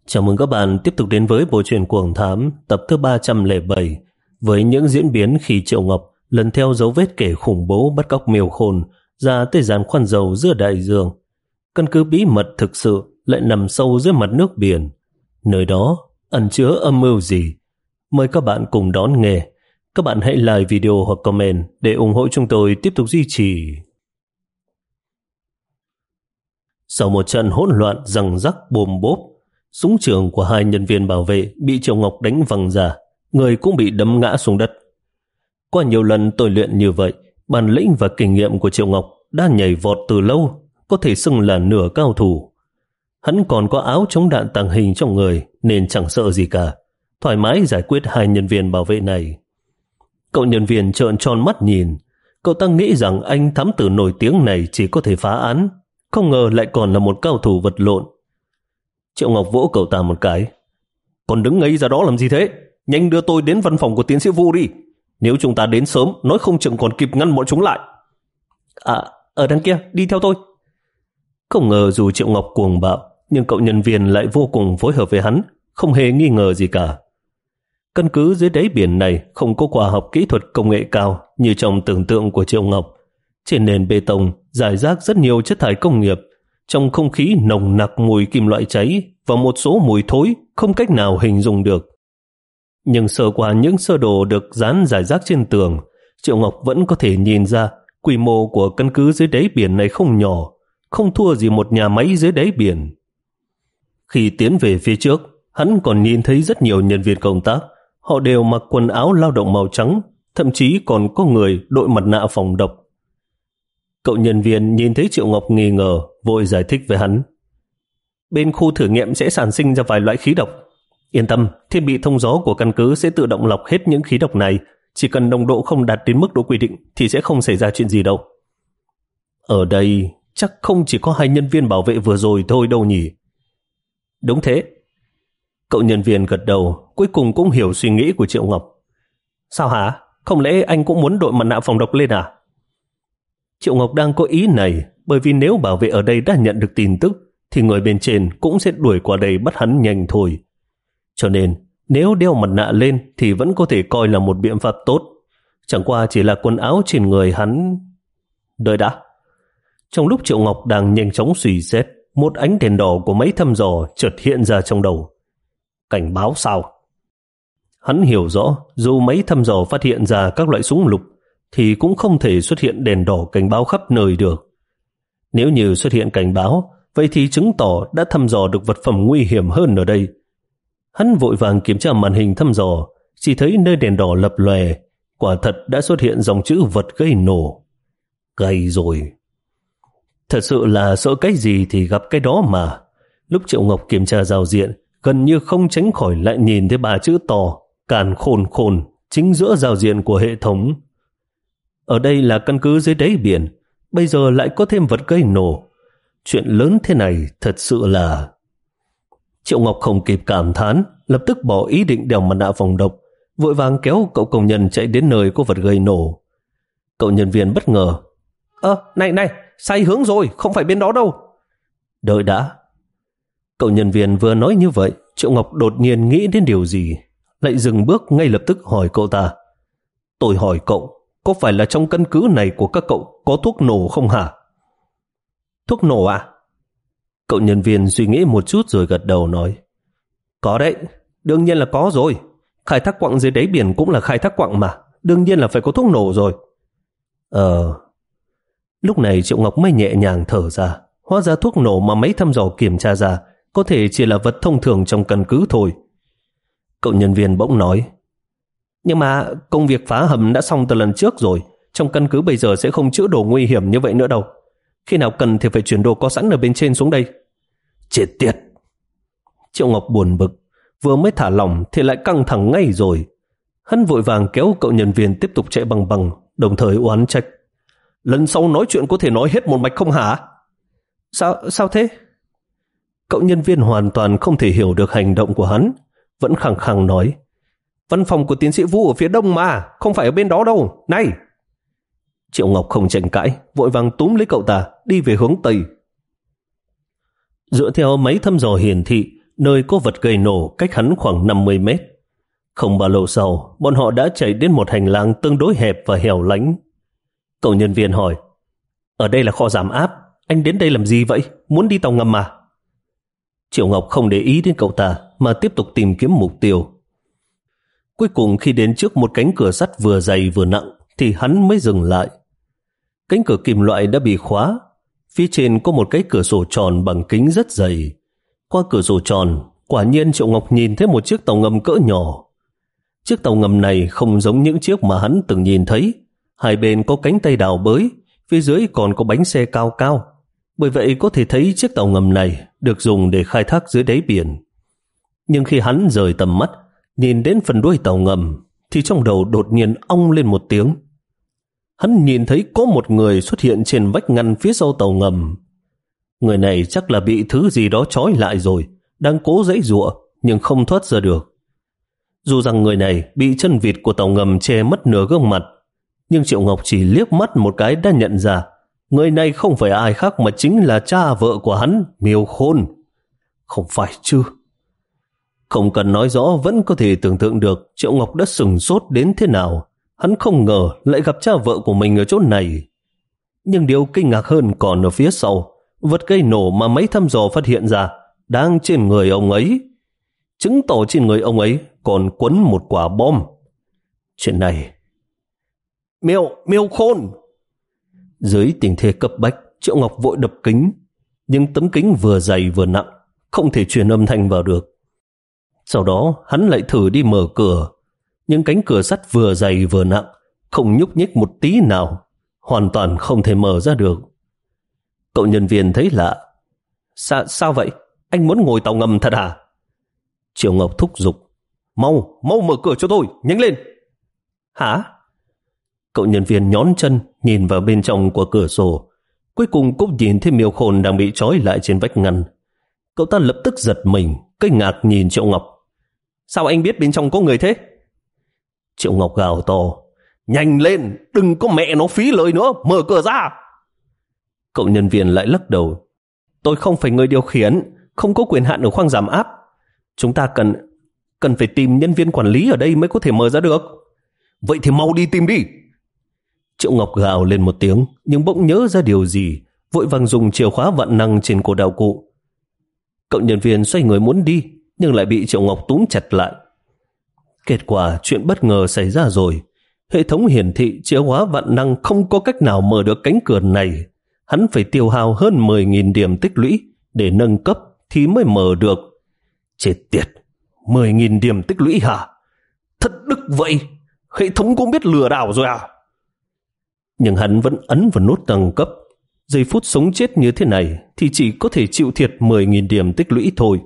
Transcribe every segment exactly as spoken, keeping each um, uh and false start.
Chào mừng các bạn tiếp tục đến với bộ truyện Cuồng Thám tập thứ ba trăm lẻ bảy với những diễn biến khi Triệu Ngọc lần theo dấu vết kẻ khủng bố bắt cóc Miêu Khôn ra tới giàn khoan dầu giữa đại dương. Căn cứ bí mật thực sự lại nằm sâu dưới mặt nước biển. Nơi đó ẩn chứa âm mưu gì? Mời các bạn cùng đón nghe. Các bạn hãy like video hoặc comment để ủng hộ chúng tôi tiếp tục duy trì. Sau một trận hỗn loạn giằng rắc bồm bốp, súng trường của hai nhân viên bảo vệ bị Triệu Ngọc đánh văng ra, người cũng bị đấm ngã xuống đất. Qua nhiều lần tôi luyện như vậy, bản lĩnh và kinh nghiệm của Triệu Ngọc đã nhảy vọt từ lâu, có thể xưng là nửa cao thủ. Hắn còn có áo chống đạn tàng hình trong người nên chẳng sợ gì cả, thoải mái giải quyết hai nhân viên bảo vệ này. Cậu nhân viên trợn tròn mắt nhìn, cậu ta nghĩ rằng anh thám tử nổi tiếng này chỉ có thể phá án, không ngờ lại còn là một cao thủ vật lộn. Triệu Ngọc vỗ cậu ta một cái. Còn đứng ngây ra đó làm gì thế? Nhanh đưa tôi đến văn phòng của tiến sĩ Vu đi. Nếu chúng ta đến sớm, nói không chừng còn kịp ngăn bọn chúng lại. À, ở đằng kia, đi theo tôi. Không ngờ dù Triệu Ngọc cuồng bạo, nhưng cậu nhân viên lại vô cùng phối hợp với hắn, không hề nghi ngờ gì cả. Căn cứ dưới đáy biển này không có khoa học kỹ thuật công nghệ cao như trong tưởng tượng của Triệu Ngọc. Trên nền bê tông rải rác rất nhiều chất thải công nghiệp, trong không khí nồng nặc mùi kim loại cháy và một số mùi thối không cách nào hình dung được. Nhưng sơ qua những sơ đồ được dán rải rác trên tường, Triệu Ngọc vẫn có thể nhìn ra quy mô của căn cứ dưới đáy biển này không nhỏ, không thua gì một nhà máy dưới đáy biển. Khi tiến về phía trước, hắn còn nhìn thấy rất nhiều nhân viên công tác. Họ đều mặc quần áo lao động màu trắng, thậm chí còn có người đội mặt nạ phòng độc. Cậu nhân viên nhìn thấy Triệu Ngọc nghi ngờ, vội giải thích với hắn. Bên khu thử nghiệm sẽ sản sinh ra vài loại khí độc. Yên tâm, thiết bị thông gió của căn cứ sẽ tự động lọc hết những khí độc này. Chỉ cần nồng độ không đạt đến mức độ quy định thì sẽ không xảy ra chuyện gì đâu. Ở đây chắc không chỉ có hai nhân viên bảo vệ vừa rồi thôi đâu nhỉ? Đúng thế. Cậu nhân viên gật đầu, cuối cùng cũng hiểu suy nghĩ của Triệu Ngọc. Sao hả? Không lẽ anh cũng muốn đội mặt nạ phòng độc lên à? Triệu Ngọc đang có ý này, bởi vì nếu bảo vệ ở đây đã nhận được tin tức, thì người bên trên cũng sẽ đuổi qua đây bắt hắn nhanh thôi. Cho nên, nếu đeo mặt nạ lên thì vẫn có thể coi là một biện pháp tốt. Chẳng qua chỉ là quần áo trên người hắn... Đợi đã. Trong lúc Triệu Ngọc đang nhanh chóng suy xét, một ánh đèn đỏ của máy thăm dò chợt hiện ra trong đầu. Cảnh báo sao? Hắn hiểu rõ, dù máy thăm dò phát hiện ra các loại súng lục, thì cũng không thể xuất hiện đèn đỏ cảnh báo khắp nơi được. Nếu như xuất hiện cảnh báo, vậy thì chứng tỏ đã thăm dò được vật phẩm nguy hiểm hơn ở đây. Hắn vội vàng kiểm tra màn hình thăm dò, chỉ thấy nơi đèn đỏ lập lòe, quả thật đã xuất hiện dòng chữ vật gây nổ. Gay rồi. Thật sự là sợ cái gì thì gặp cái đó mà. Lúc Triệu Ngọc kiểm tra giao diện, gần như không tránh khỏi lại nhìn thấy ba chữ to, càn khôn khôn, chính giữa giao diện của hệ thống. Ở đây là căn cứ dưới đáy biển, bây giờ lại có thêm vật gây nổ. Chuyện lớn thế này thật sự là... Triệu Ngọc không kịp cảm thán, lập tức bỏ ý định đeo mặt nạ phòng độc, vội vàng kéo cậu công nhân chạy đến nơi có vật gây nổ. Cậu nhân viên bất ngờ. Ơ, này này, sai hướng rồi, không phải bên đó đâu. Đợi đã. Cậu nhân viên vừa nói như vậy, Triệu Ngọc đột nhiên nghĩ đến điều gì, lại dừng bước ngay lập tức hỏi cậu ta. Tôi hỏi cậu, có phải là trong căn cứ này của các cậu có thuốc nổ không hả? Thuốc nổ à? Cậu nhân viên suy nghĩ một chút rồi gật đầu nói. Có đấy, đương nhiên là có rồi. Khai thác quặng dưới đáy biển cũng là khai thác quặng mà, đương nhiên là phải có thuốc nổ rồi. Ờ... Lúc này Triệu Ngọc mới nhẹ nhàng thở ra. Hóa ra thuốc nổ mà mấy thăm dò kiểm tra ra có thể chỉ là vật thông thường trong căn cứ thôi. Cậu nhân viên bỗng nói. Nhưng mà công việc phá hầm đã xong từ lần trước rồi, trong căn cứ bây giờ sẽ không chứa đồ nguy hiểm như vậy nữa đâu. Khi nào cần thì phải chuyển đồ có sẵn ở bên trên xuống đây. Chết tiệt. Triệu Ngọc buồn bực, vừa mới thả lỏng thì lại căng thẳng ngay rồi. Hắn vội vàng kéo cậu nhân viên tiếp tục chạy bằng bằng, đồng thời oán trách. Lần sau nói chuyện có thể nói hết một mạch không hả? Sao, sao thế? Cậu nhân viên hoàn toàn không thể hiểu được hành động của hắn, vẫn khăng khăng nói. Văn phòng của tiến sĩ Vu ở phía đông mà, không phải ở bên đó đâu, này! Triệu Ngọc không tranh cãi, vội vàng túm lấy cậu ta, đi về hướng Tây. Dựa theo máy thăm dò hiển thị, nơi có vật gây nổ cách hắn khoảng năm mươi mét. Không bao lâu sau, bọn họ đã chạy đến một hành lang tương đối hẹp và hẻo lánh. Cậu nhân viên hỏi, ở đây là kho giảm áp, anh đến đây làm gì vậy? Muốn đi tàu ngầm mà? Triệu Ngọc không để ý đến cậu ta mà tiếp tục tìm kiếm mục tiêu. Cuối cùng khi đến trước một cánh cửa sắt vừa dày vừa nặng thì hắn mới dừng lại. Cánh cửa kim loại đã bị khóa. Phía trên có một cái cửa sổ tròn bằng kính rất dày. Qua cửa sổ tròn, quả nhiên Triệu Ngọc nhìn thấy một chiếc tàu ngầm cỡ nhỏ. Chiếc tàu ngầm này không giống những chiếc mà hắn từng nhìn thấy. Hai bên có cánh tay đào bới, phía dưới còn có bánh xe cao cao. Bởi vậy có thể thấy chiếc tàu ngầm này được dùng để khai thác dưới đáy biển. Nhưng khi hắn rời tầm mắt, nhìn đến phần đuôi tàu ngầm, thì trong đầu đột nhiên ong lên một tiếng. Hắn nhìn thấy có một người xuất hiện trên vách ngăn phía sau tàu ngầm. Người này chắc là bị thứ gì đó trói lại rồi, đang cố giãy giụa nhưng không thoát ra được. Dù rằng người này bị chân vịt của tàu ngầm che mất nửa gương mặt, nhưng Triệu Ngọc chỉ liếc mắt một cái đã nhận ra người này không phải ai khác mà chính là cha vợ của hắn, Miêu Khôn. Không phải chứ? Không cần nói rõ vẫn có thể tưởng tượng được Triệu Ngọc đã sửng sốt đến thế nào. Hắn không ngờ lại gặp cha vợ của mình ở chỗ này. Nhưng điều kinh ngạc hơn còn ở phía sau. Vật gây nổ mà máy thăm dò phát hiện ra đang trên người ông ấy, chứng tỏ trên người ông ấy còn quấn một quả bom. Chuyện này... Miêu, Miêu Khôn! Dưới tình thế cấp bách, Triệu Ngọc vội đập kính. Nhưng tấm kính vừa dày vừa nặng, không thể truyền âm thanh vào được. Sau đó hắn lại thử đi mở cửa. Nhưng cánh cửa sắt vừa dày vừa nặng, không nhúc nhích một tí nào, hoàn toàn không thể mở ra được. Cậu nhân viên thấy lạ. Sa, sao vậy? Anh muốn ngồi tàu ngầm thật hả? Triệu Ngọc thúc giục. Mau, mau mở cửa cho tôi, nhanh lên. Hả? Cậu nhân viên nhón chân nhìn vào bên trong của cửa sổ. Cuối cùng cũng nhìn thấy Miêu Khôn đang bị trói lại trên vách ngăn. Cậu ta lập tức giật mình, kinh ngạc nhìn Triệu Ngọc. Sao anh biết bên trong có người thế? Triệu Ngọc gào to. Nhanh lên, đừng có mẹ nó phí lời nữa, mở cửa ra. Cậu nhân viên lại lắc đầu. Tôi không phải người điều khiển, không có quyền hạn ở khoang giảm áp. Chúng ta cần cần phải tìm nhân viên quản lý ở đây mới có thể mở ra được. Vậy thì mau đi tìm đi. Triệu Ngọc gào lên một tiếng, nhưng bỗng nhớ ra điều gì, vội vàng dùng chìa khóa vạn năng trên cổ đạo cụ. Cậu nhân viên xoay người muốn đi, nhưng lại bị Triệu Ngọc túm chặt lại. Kết quả chuyện bất ngờ xảy ra rồi. Hệ thống hiển thị chìa khóa vạn năng không có cách nào mở được cánh cửa này. Hắn phải tiêu hao hơn mười nghìn điểm tích lũy để nâng cấp thì mới mở được. Chết tiệt, mười nghìn điểm tích lũy hả? Thật đức vậy, hệ thống cũng biết lừa đảo rồi à? Nhưng hắn vẫn ấn vào nút nâng cấp. Giây phút sống chết như thế này thì chỉ có thể chịu thiệt mười nghìn điểm tích lũy thôi.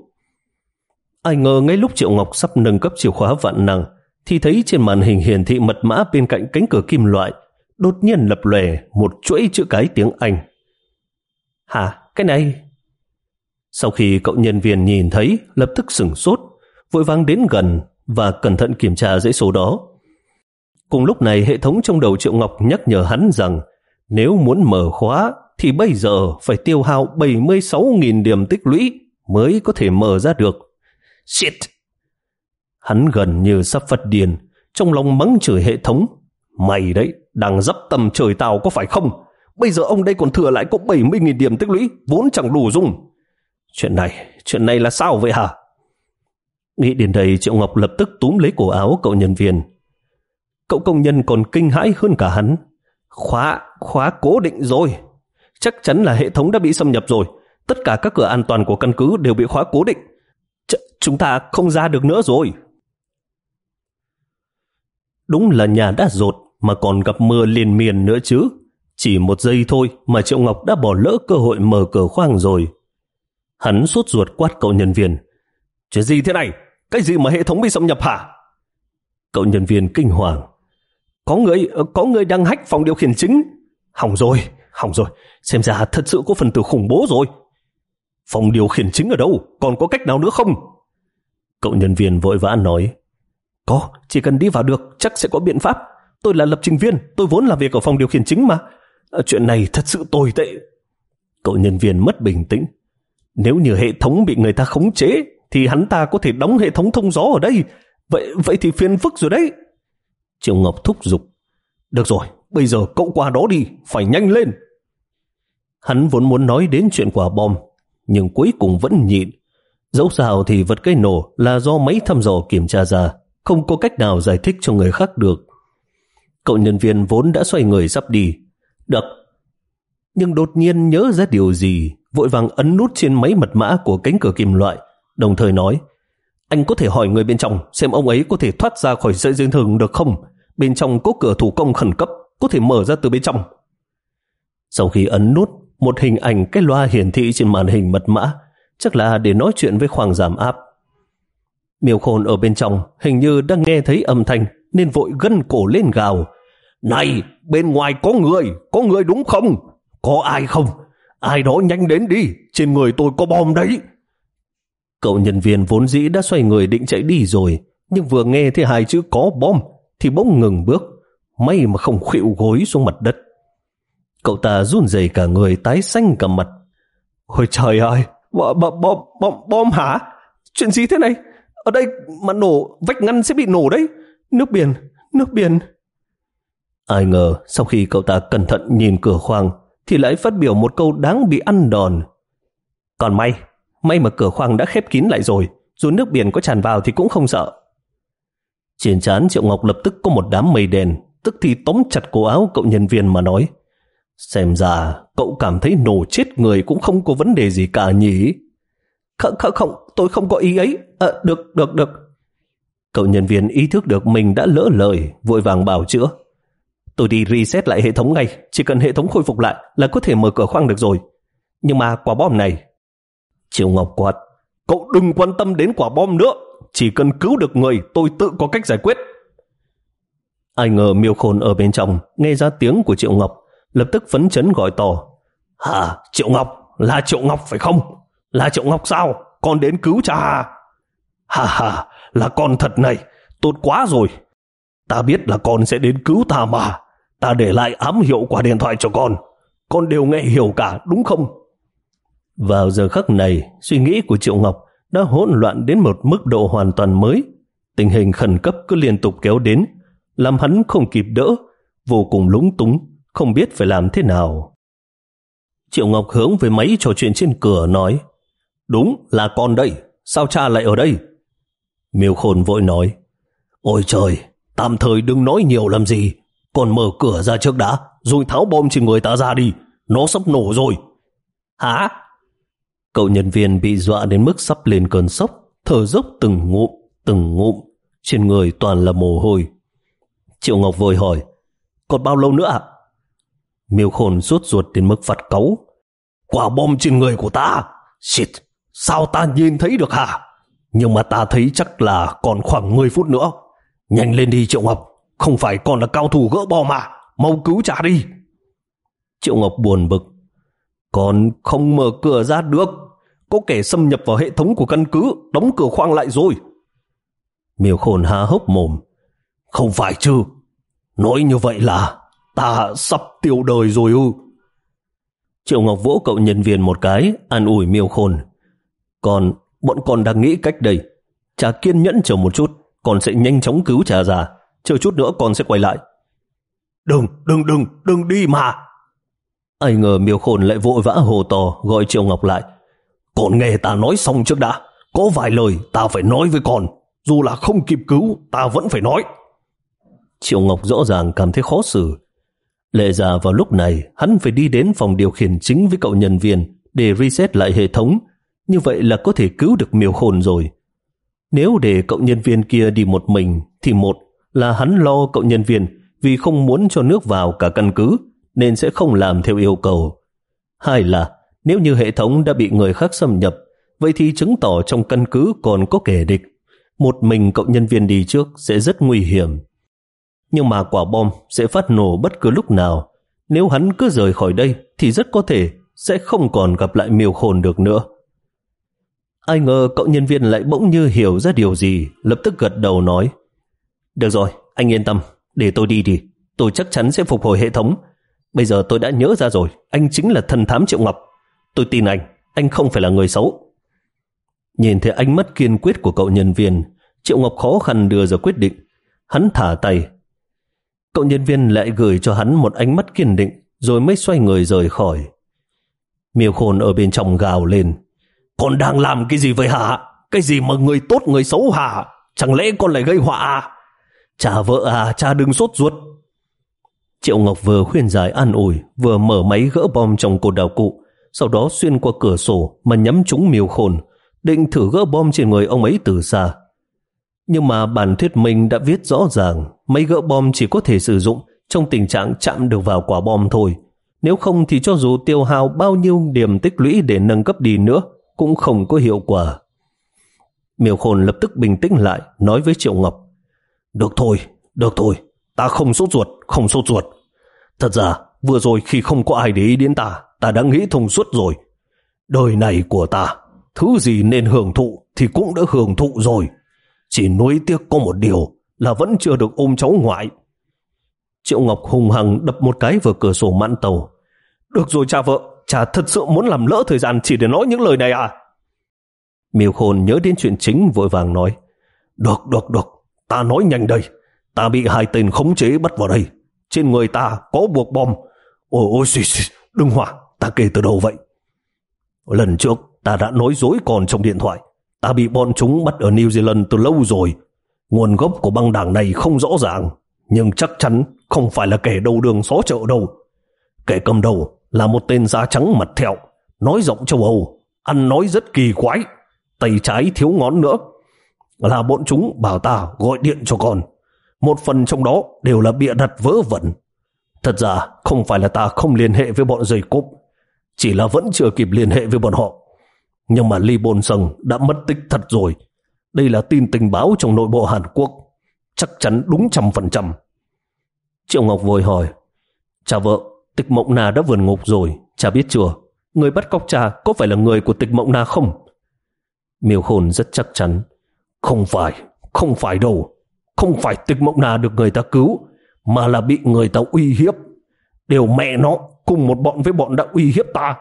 Ai ngờ ngay lúc Triệu Ngọc sắp nâng cấp chìa khóa vạn năng thì thấy trên màn hình hiển thị mật mã bên cạnh cánh cửa kim loại đột nhiên lập lòe một chuỗi chữ cái tiếng Anh. Hả? Cái này? Sau khi cậu nhân viên nhìn thấy, lập tức sửng sốt, vội vàng đến gần và cẩn thận kiểm tra dãy số đó. Cùng lúc này hệ thống trong đầu Triệu Ngọc nhắc nhở hắn rằng nếu muốn mở khóa thì bây giờ phải tiêu hao bảy mươi sáu nghìn điểm tích lũy mới có thể mở ra được. Shit! Hắn gần như sắp phát điên, trong lòng mắng chửi hệ thống. Mày đấy, đang dấp tầm trời tao có phải không? Bây giờ ông đây còn thừa lại có bảy mươi nghìn điểm tích lũy, vốn chẳng đủ dùng. Chuyện này, chuyện này là sao vậy hả? Nghĩ đến đây, Triệu Ngọc lập tức túm lấy cổ áo cậu nhân viên. Cậu công nhân còn kinh hãi hơn cả hắn. Khóa, khóa cố định rồi. Chắc chắn là hệ thống đã bị xâm nhập rồi. Tất cả các cửa an toàn của căn cứ đều bị khóa cố định. Ch- chúng ta không ra được nữa rồi. Đúng là nhà đã dột mà còn gặp mưa liên miên nữa chứ. Chỉ một giây thôi mà Triệu Ngọc đã bỏ lỡ cơ hội mở cửa khoang rồi. Hắn sốt ruột quát cậu nhân viên. Chuyện gì thế này? Cái gì mà hệ thống bị xâm nhập hả? Cậu nhân viên kinh hoàng. Có người, có người đang hack phòng điều khiển chính. Hỏng rồi, hỏng rồi. Xem ra thật sự có phần tử khủng bố rồi. Phòng điều khiển chính ở đâu? Còn có cách nào nữa không? Cậu nhân viên vội vã nói. Có, chỉ cần đi vào được chắc sẽ có biện pháp. Tôi là lập trình viên, tôi vốn làm việc ở phòng điều khiển chính mà. À, chuyện này thật sự tồi tệ. Cậu nhân viên mất bình tĩnh. Nếu như hệ thống bị người ta khống chế thì hắn ta có thể đóng hệ thống thông gió ở đây. Vậy vậy thì phiền phức rồi đấy. Triệu Ngọc thúc giục. Được rồi, bây giờ cậu qua đó đi, phải nhanh lên. Hắn vốn muốn nói đến chuyện quả bom, nhưng cuối cùng vẫn nhịn. Dẫu sao thì vật gây nổ là do máy thăm dò kiểm tra ra, không có cách nào giải thích cho người khác được. Cậu nhân viên vốn đã xoay người sắp đi. Được. Nhưng đột nhiên nhớ ra điều gì, vội vàng ấn nút trên máy mật mã của cánh cửa kim loại, đồng thời nói, anh có thể hỏi người bên trong xem ông ấy có thể thoát ra khỏi sợi dây thừng được không? Bên trong có cửa thủ công khẩn cấp, có thể mở ra từ bên trong. Sau khi ấn nút, một hình ảnh cái loa hiển thị trên màn hình mật mã, chắc là để nói chuyện với khoang giảm áp. Miêu Khôn ở bên trong hình như đang nghe thấy âm thanh nên vội gân cổ lên gào. Này, bên ngoài có người, có người đúng không? Có ai không? Ai đó nhanh đến đi, trên người tôi có bom đấy. Cậu nhân viên vốn dĩ đã xoay người định chạy đi rồi, nhưng vừa nghe thấy hai chữ có bom thì bỗng ngừng bước, may mà không khuỵu gối xuống mặt đất. Cậu ta run rẩy cả người, tái xanh cả mặt. Ôi trời ơi, bom, bom, bom, bom hả? Chuyện gì thế này? Ở đây mà nổ, vách ngăn sẽ bị nổ đấy. Nước biển, nước biển. Ai ngờ sau khi cậu ta cẩn thận nhìn cửa khoang thì lại phát biểu một câu đáng bị ăn đòn. Còn may, may mà cửa khoang đã khép kín lại rồi, dù nước biển có tràn vào thì cũng không sợ. Trên trán Triệu Ngọc lập tức có một đám mây đen, tức thì tóm chặt cổ áo cậu nhân viên mà nói, xem ra cậu cảm thấy nổ chết người cũng không có vấn đề gì cả nhỉ? Không, không, không, tôi không có ý ấy. À, được, được, được. Cậu nhân viên ý thức được mình đã lỡ lời, vội vàng bào chữa. Tôi đi reset lại hệ thống ngay, chỉ cần hệ thống khôi phục lại là có thể mở cửa khoang được rồi. Nhưng mà quả bom này... Triệu Ngọc quát, cậu đừng quan tâm đến quả bom nữa, chỉ cần cứu được người tôi tự có cách giải quyết. Ai ngờ Miêu Khôn ở bên trong nghe ra tiếng của Triệu Ngọc, lập tức phấn chấn gọi to. Hả, Triệu Ngọc, là Triệu Ngọc phải không? Là Triệu Ngọc sao? Con đến cứu cha à? Hà hà, là con thật này, tốt quá rồi. Ta biết là con sẽ đến cứu ta mà. Ta để lại ám hiệu qua điện thoại cho con. Con đều nghe hiểu cả, đúng không? Vào giờ khắc này, suy nghĩ của Triệu Ngọc đã hỗn loạn đến một mức độ hoàn toàn mới. Tình hình khẩn cấp cứ liên tục kéo đến, làm hắn không kịp đỡ, vô cùng lúng túng, không biết phải làm thế nào. Triệu Ngọc hướng về máy trò chuyện trên cửa nói, đúng là con đây, sao cha lại ở đây? Miêu Khôn vội nói, ôi trời, tạm thời đừng nói nhiều làm gì, còn mở cửa ra trước đã, rồi tháo bom trên người ta ra đi, nó sắp nổ rồi. Hả? Cậu nhân viên bị dọa đến mức sắp lên cơn sốc, thở dốc từng ngụm, từng ngụm, trên người toàn là mồ hôi. Triệu Ngọc vội hỏi, còn bao lâu nữa ạ? Miêu Khôn sốt ruột đến mức phát cáu. Quả bom trên người của ta? Shit, sao ta nhìn thấy được hả? Nhưng mà ta thấy chắc là còn khoảng mười phút nữa. Nhanh lên đi Triệu Ngọc, không phải còn là cao thủ gỡ bom mà, mau cứu cha đi. Triệu Ngọc buồn bực, con không mở cửa ra được, có kẻ xâm nhập vào hệ thống của căn cứ, đóng cửa khoang lại rồi. Miêu Khôn há hốc mồm, không phải chứ, nói như vậy là ta sắp tiêu đời rồi ư? Triệu Ngọc vỗ cậu nhân viên một cái, an ủi Miêu Khôn, còn bọn con đang nghĩ cách đây, cha kiên nhẫn chờ một chút, con sẽ nhanh chóng cứu cha ra, chờ chút nữa con sẽ quay lại. Đừng, đừng, đừng, đừng đi mà. Ai ngờ Miêu Khôn lại vội vã hồ to gọi Triệu Ngọc lại. Con nghe ta nói xong trước đã, có vài lời ta phải nói với con, dù là không kịp cứu ta vẫn phải nói. Triệu Ngọc rõ ràng cảm thấy khó xử. Lẽ ra vào lúc này hắn phải đi đến phòng điều khiển chính với cậu nhân viên để reset lại hệ thống, như vậy là có thể cứu được Miêu Khôn rồi. Nếu để cậu nhân viên kia đi một mình thì một là hắn lo cậu nhân viên vì không muốn cho nước vào cả căn cứ nên sẽ không làm theo yêu cầu. Hai là nếu như hệ thống đã bị người khác xâm nhập, vậy thì chứng tỏ trong căn cứ còn có kẻ địch. Một mình cậu nhân viên đi trước sẽ rất nguy hiểm. Nhưng mà quả bom sẽ phát nổ bất cứ lúc nào. Nếu hắn cứ rời khỏi đây thì rất có thể sẽ không còn gặp lại Miêu Khôn được nữa. Ai ngờ cậu nhân viên lại bỗng như hiểu ra điều gì, lập tức gật đầu nói, được rồi, anh yên tâm, để tôi đi đi, tôi chắc chắn sẽ phục hồi hệ thống. Bây giờ tôi đã nhớ ra rồi, anh chính là thần thám Triệu Ngọc. Tôi tin anh, anh không phải là người xấu. Nhìn thấy ánh mắt kiên quyết của cậu nhân viên, Triệu Ngọc khó khăn đưa ra quyết định. Hắn thả tay. Cậu nhân viên lại gửi cho hắn một ánh mắt kiên định, rồi mới xoay người rời khỏi. Miêu Khôn ở bên trong gào lên. Con đang làm cái gì vậy hả? Cái gì mà người tốt người xấu hả? Chẳng lẽ con lại gây họa à? Cha vợ à, cha đừng sốt ruột. Triệu Ngọc vừa khuyên giải an ủi, vừa mở máy gỡ bom trong cột đào cụ, sau đó xuyên qua cửa sổ mà nhắm trúng Miêu Khôn, định thử gỡ bom trên người ông ấy từ xa. Nhưng mà bản thuyết minh đã viết rõ ràng, máy gỡ bom chỉ có thể sử dụng trong tình trạng chạm được vào quả bom thôi. Nếu không thì cho dù tiêu hao bao nhiêu điểm tích lũy để nâng cấp đi nữa, cũng không có hiệu quả. Miêu Khôn lập tức bình tĩnh lại, nói với Triệu Ngọc. Được thôi, được thôi, ta không sốt ruột, không sốt ruột. Thật ra, vừa rồi khi không có ai để ý đến ta, ta đã nghĩ thông suốt rồi. Đời này của ta, thứ gì nên hưởng thụ thì cũng đã hưởng thụ rồi. Chỉ nuối tiếc có một điều là vẫn chưa được ôm cháu ngoại. Triệu Ngọc hùng hăng đập một cái vào cửa sổ mạn tàu. Được rồi cha vợ, cha thật sự muốn làm lỡ thời gian chỉ để nói những lời này à? Miêu Khôn nhớ đến chuyện chính vội vàng nói. Được, được, được, ta nói nhanh đây. Ta bị hai tên khống chế bắt vào đây. Trên người ta có buộc bom. Ôi ôi xì xì, đừng hoảng, ta kể từ đầu vậy. Lần trước ta đã nói dối còn trong điện thoại. Ta bị bọn chúng bắt ở New Zealand từ lâu rồi. Nguồn gốc của băng đảng này không rõ ràng, nhưng chắc chắn không phải là kẻ đầu đường xó chợ đâu. Kẻ cầm đầu là một tên da trắng mặt thẹo, nói giọng châu Âu, ăn nói rất kỳ quái, tay trái thiếu ngón nữa. Là bọn chúng bảo ta gọi điện cho con. Một phần trong đó đều là bịa đặt vớ vẩn. Thật ra không phải là ta không liên hệ với bọn dây cốp, chỉ là vẫn chưa kịp liên hệ với bọn họ. Nhưng mà Lee Bol-sung đã mất tích thật rồi. Đây là tin tình báo trong nội bộ Hàn Quốc, chắc chắn đúng trăm phần trăm. Triệu Ngọc vội hỏi. Cha vợ, Tịch Mộng Na đã vượt ngục rồi, cha biết chưa? Người bắt cóc cha có phải là người của Tịch Mộng Na không? Miêu Khôn rất chắc chắn. Không phải, không phải đâu. Không phải Tịch Mộng Na được người ta cứu, mà là bị người ta uy hiếp. Đều mẹ nó, cùng một bọn với bọn đã uy hiếp ta.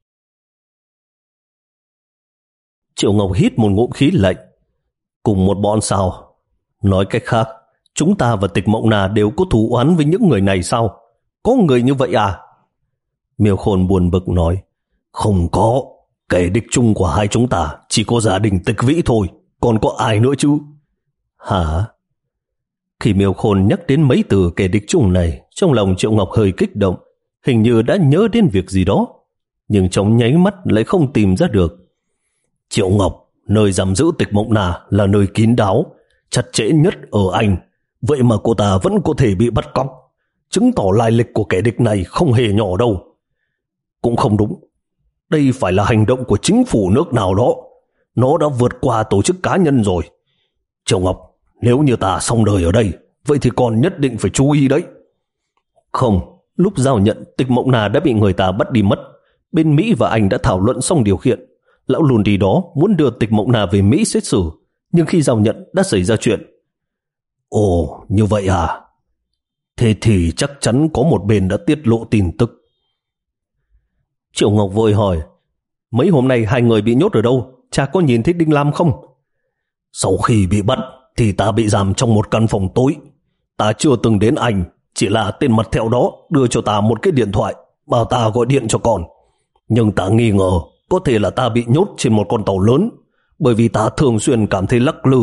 Triệu Ngọc hít một ngụm khí lạnh. Cùng một bọn sao? Nói cách khác, chúng ta và Tịch Mộng Na đều có thù oán với những người này sao? Có người như vậy à? Miêu Khôn buồn bực nói. Không có, kẻ địch chung của hai chúng ta chỉ có gia đình Tịch Vĩ thôi, còn có ai nữa chứ? Hả? Khi Miêu Khôn nhắc đến mấy từ kẻ địch chung này, trong lòng Triệu Ngọc hơi kích động, hình như đã nhớ đến việc gì đó, nhưng trong nháy mắt lại không tìm ra được. Triệu Ngọc, nơi giam giữ Tịch Mộng Na là nơi kín đáo, chặt chẽ nhất ở Anh, vậy mà cô ta vẫn có thể bị bắt cóc, chứng tỏ lai lịch của kẻ địch này không hề nhỏ đâu. Cũng không đúng, đây phải là hành động của chính phủ nước nào đó, nó đã vượt qua tổ chức cá nhân rồi. Triệu Ngọc, nếu như ta xong đời ở đây, vậy thì còn nhất định phải chú ý đấy. Không, lúc giao nhận Tịch Mộng Na đã bị người ta bắt đi mất. Bên Mỹ và Anh đã thảo luận xong điều kiện. Lão lùn đi đó muốn đưa Tịch Mộng Na về Mỹ xét xử, nhưng khi giao nhận đã xảy ra chuyện. Ồ, như vậy à? Thế thì chắc chắn có một bên đã tiết lộ tin tức. Triệu Ngọc vội hỏi. Mấy hôm nay hai người bị nhốt ở đâu? Cha có nhìn thấy Đinh Lam không? Sau khi bị bắt thì ta bị giam trong một căn phòng tối. Ta chưa từng đến Anh, chỉ là tên mặt thẹo đó đưa cho ta một cái điện thoại, bảo ta gọi điện cho con. Nhưng ta nghi ngờ có thể là ta bị nhốt trên một con tàu lớn, bởi vì ta thường xuyên cảm thấy lắc lư.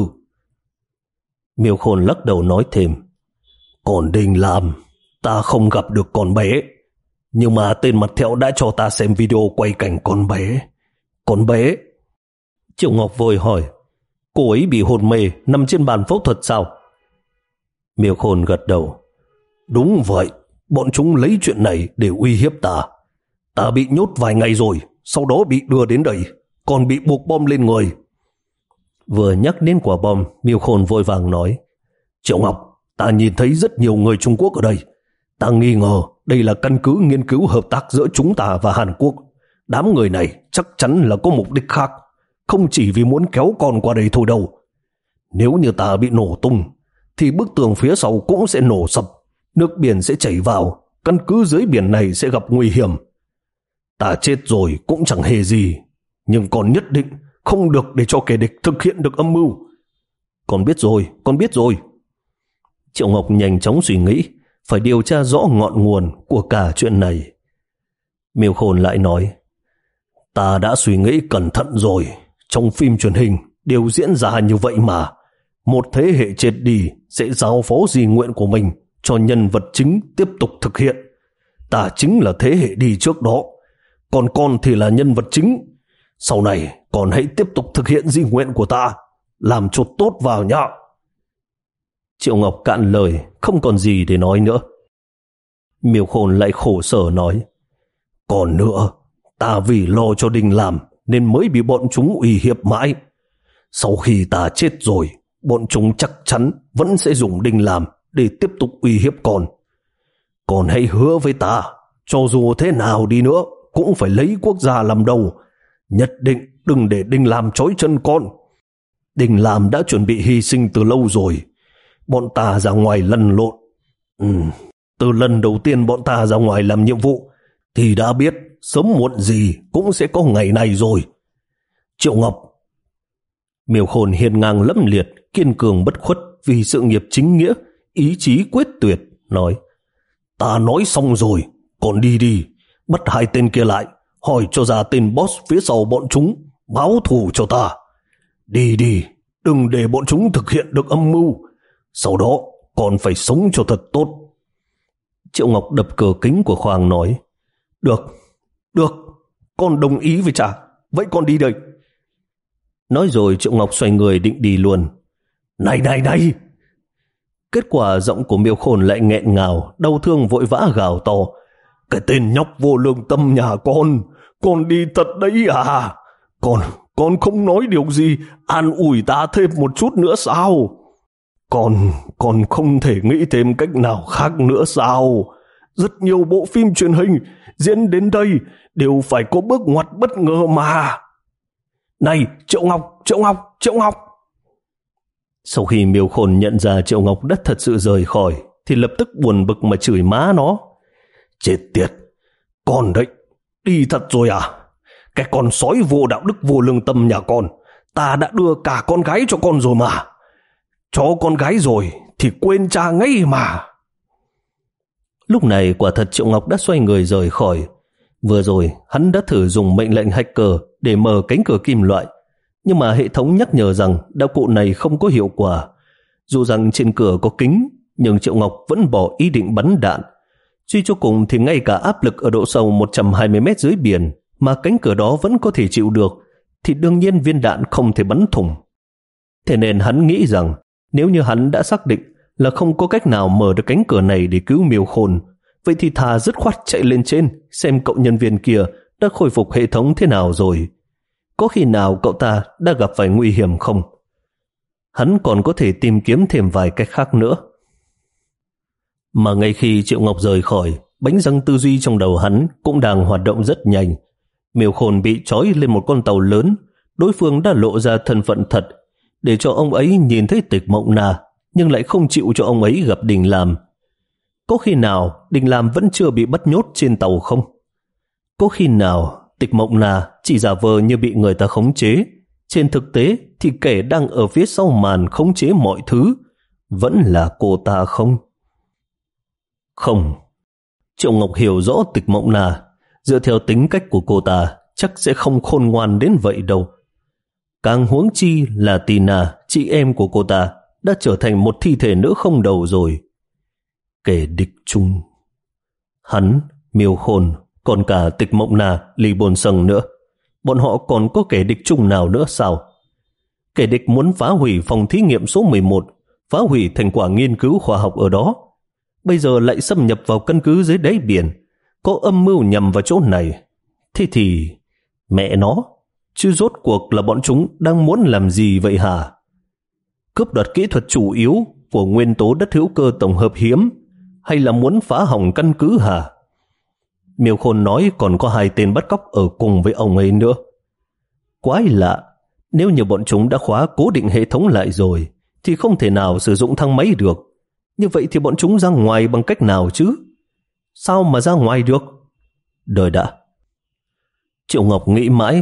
Miêu Khôn lắc đầu nói thêm. Còn Đinh Lam, ta không gặp được con bé, nhưng mà tên mặt thẹo đã cho ta xem video quay cảnh con bé. Con bé? Triệu Ngọc vội hỏi. Cô ấy bị hôn mê, nằm trên bàn phẫu thuật sao? Miêu Khôn gật đầu. Đúng vậy, bọn chúng lấy chuyện này để uy hiếp ta. Ta bị nhốt vài ngày rồi, sau đó bị đưa đến đây, còn bị buộc bom lên người. Vừa nhắc đến quả bom, Miêu Khôn vội vàng nói. Triệu Ngọc, ta nhìn thấy rất nhiều người Trung Quốc ở đây. Ta nghi ngờ đây là căn cứ nghiên cứu hợp tác giữa chúng ta và Hàn Quốc. Đám người này chắc chắn là có mục đích khác, không chỉ vì muốn kéo con qua đây thôi đâu. Nếu như ta bị nổ tung, thì bức tường phía sau cũng sẽ nổ sập, nước biển sẽ chảy vào, căn cứ dưới biển này sẽ gặp nguy hiểm. Ta chết rồi cũng chẳng hề gì, nhưng còn nhất định không được để cho kẻ địch thực hiện được âm mưu. Con biết rồi, con biết rồi. Triệu Ngọc nhanh chóng suy nghĩ, phải điều tra rõ ngọn nguồn của cả chuyện này. Miêu Khôn lại nói, ta đã suy nghĩ cẩn thận rồi. Trong phim truyền hình đều diễn ra như vậy mà. Một thế hệ chết đi sẽ giao phó di nguyện của mình cho nhân vật chính tiếp tục thực hiện. Ta chính là thế hệ đi trước đó, còn con thì là nhân vật chính. Sau này con hãy tiếp tục thực hiện di nguyện của ta, làm cho tốt vào nhá. Triệu Ngọc cạn lời, không còn gì để nói nữa. Miêu Khôn lại khổ sở nói, còn nữa, ta vì lo cho Đình Làm nên mới bị bọn chúng uy hiếp mãi. Sau khi ta chết rồi, bọn chúng chắc chắn vẫn sẽ dùng Đình Làm để tiếp tục uy hiếp con. Con hãy hứa với ta, cho dù thế nào đi nữa cũng phải lấy quốc gia làm đầu. Nhất định đừng để Đình Làm trói chân con. Đình Làm đã chuẩn bị hy sinh từ lâu rồi. Bọn ta ra ngoài lăn lộn. Ừ, từ lần đầu tiên bọn ta ra ngoài làm nhiệm vụ thì đã biết sớm muộn gì cũng sẽ có ngày này rồi. Triệu Ngọc. Miêu Khôn hiên ngang lẫm liệt, kiên cường bất khuất vì sự nghiệp chính nghĩa, ý chí quyết tuyệt, nói, ta nói xong rồi, còn đi đi, bắt hai tên kia lại, hỏi cho ra tên boss phía sau bọn chúng, báo thù cho ta. Đi đi, đừng để bọn chúng thực hiện được âm mưu, sau đó còn phải sống cho thật tốt. Triệu Ngọc đập cửa kính của khoang nói, được, được, con đồng ý với cha, vậy con đi đây. Nói rồi Triệu Ngọc xoay người định đi luôn. Này này này! Kết quả giọng của Miêu Khôn lại nghẹn ngào, đau thương vội vã gào to, cái tên nhóc vô lương tâm nhà con, con đi thật đấy à? Con, con không nói điều gì, an ủi ta thêm một chút nữa sao? Con, con không thể nghĩ thêm cách nào khác nữa sao? Rất nhiều bộ phim truyền hình diễn đến đây đều phải có bước ngoặt bất ngờ mà. Này, Triệu Ngọc, Triệu Ngọc, Triệu Ngọc! Sau khi Miêu Khôn nhận ra Triệu Ngọc đã thật sự rời khỏi, thì lập tức buồn bực mà chửi má nó. Chết tiệt, con đấy, đi thật rồi à? Cái con sói vô đạo đức vô lương tâm nhà con, ta đã đưa cả con gái cho con rồi mà. Cho con gái rồi thì quên cha ngay mà. Lúc này quả thật Triệu Ngọc đã xoay người rời khỏi. Vừa rồi hắn đã thử dùng mệnh lệnh hacker để mở cánh cửa kim loại, nhưng mà hệ thống nhắc nhở rằng đạo cụ này không có hiệu quả. Dù rằng trên cửa có kính, nhưng Triệu Ngọc vẫn bỏ ý định bắn đạn. Suy cho cùng thì ngay cả áp lực ở độ sâu một trăm hai mươi mét dưới biển mà cánh cửa đó vẫn có thể chịu được, thì đương nhiên viên đạn không thể bắn thủng. Thế nên hắn nghĩ rằng nếu như hắn đã xác định là không có cách nào mở được cánh cửa này để cứu Miêu Khôn, vậy thì thà dứt khoát chạy lên trên xem cậu nhân viên kia đã khôi phục hệ thống thế nào rồi. Có khi nào cậu ta đã gặp phải nguy hiểm không? Hắn còn có thể tìm kiếm thêm vài cách khác nữa. Mà ngay khi Triệu Ngọc rời khỏi, bánh răng tư duy trong đầu hắn cũng đang hoạt động rất nhanh. Miêu Khôn bị trói lên một con tàu lớn, đối phương đã lộ ra thân phận thật để cho ông ấy nhìn thấy Tịch Mộng Na, nhưng lại không chịu cho ông ấy gặp Đình Làm. Có khi nào Đình Làm vẫn chưa bị bắt nhốt trên tàu không? Có khi nào Tịch Mộng Na chỉ giả vờ như bị người ta khống chế, trên thực tế thì kẻ đang ở phía sau màn khống chế mọi thứ vẫn là cô ta không? Không. Triệu Ngọc hiểu rõ Tịch Mộng Na, dựa theo tính cách của cô ta chắc sẽ không khôn ngoan đến vậy đâu. Càng huống chi là Tina, chị em của cô ta, đã trở thành một thi thể nữ không đầu rồi. Kẻ địch chung. Hắn, Miêu Khôn, còn cả Tịch Mộng Na, Lý Bồn Sâng nữa. Bọn họ còn có kẻ địch chung nào nữa sao? Kẻ địch muốn phá hủy phòng thí nghiệm số mười một, phá hủy thành quả nghiên cứu khoa học ở đó. Bây giờ lại xâm nhập vào căn cứ dưới đáy biển, có âm mưu nhằm vào chỗ này. Thế thì, mẹ nó, chứ rốt cuộc là bọn chúng đang muốn làm gì vậy hả? Cướp đoạt kỹ thuật chủ yếu của nguyên tố đất hữu cơ tổng hợp hiếm, hay là muốn phá hỏng căn cứ hả? Miêu Khôn nói còn có hai tên bắt cóc ở cùng với ông ấy nữa. Quái lạ, nếu như bọn chúng đã khóa cố định hệ thống lại rồi, thì không thể nào sử dụng thang máy được. Như vậy thì bọn chúng ra ngoài bằng cách nào chứ? Sao mà ra ngoài được? Đời đã. Triệu Ngọc nghĩ mãi,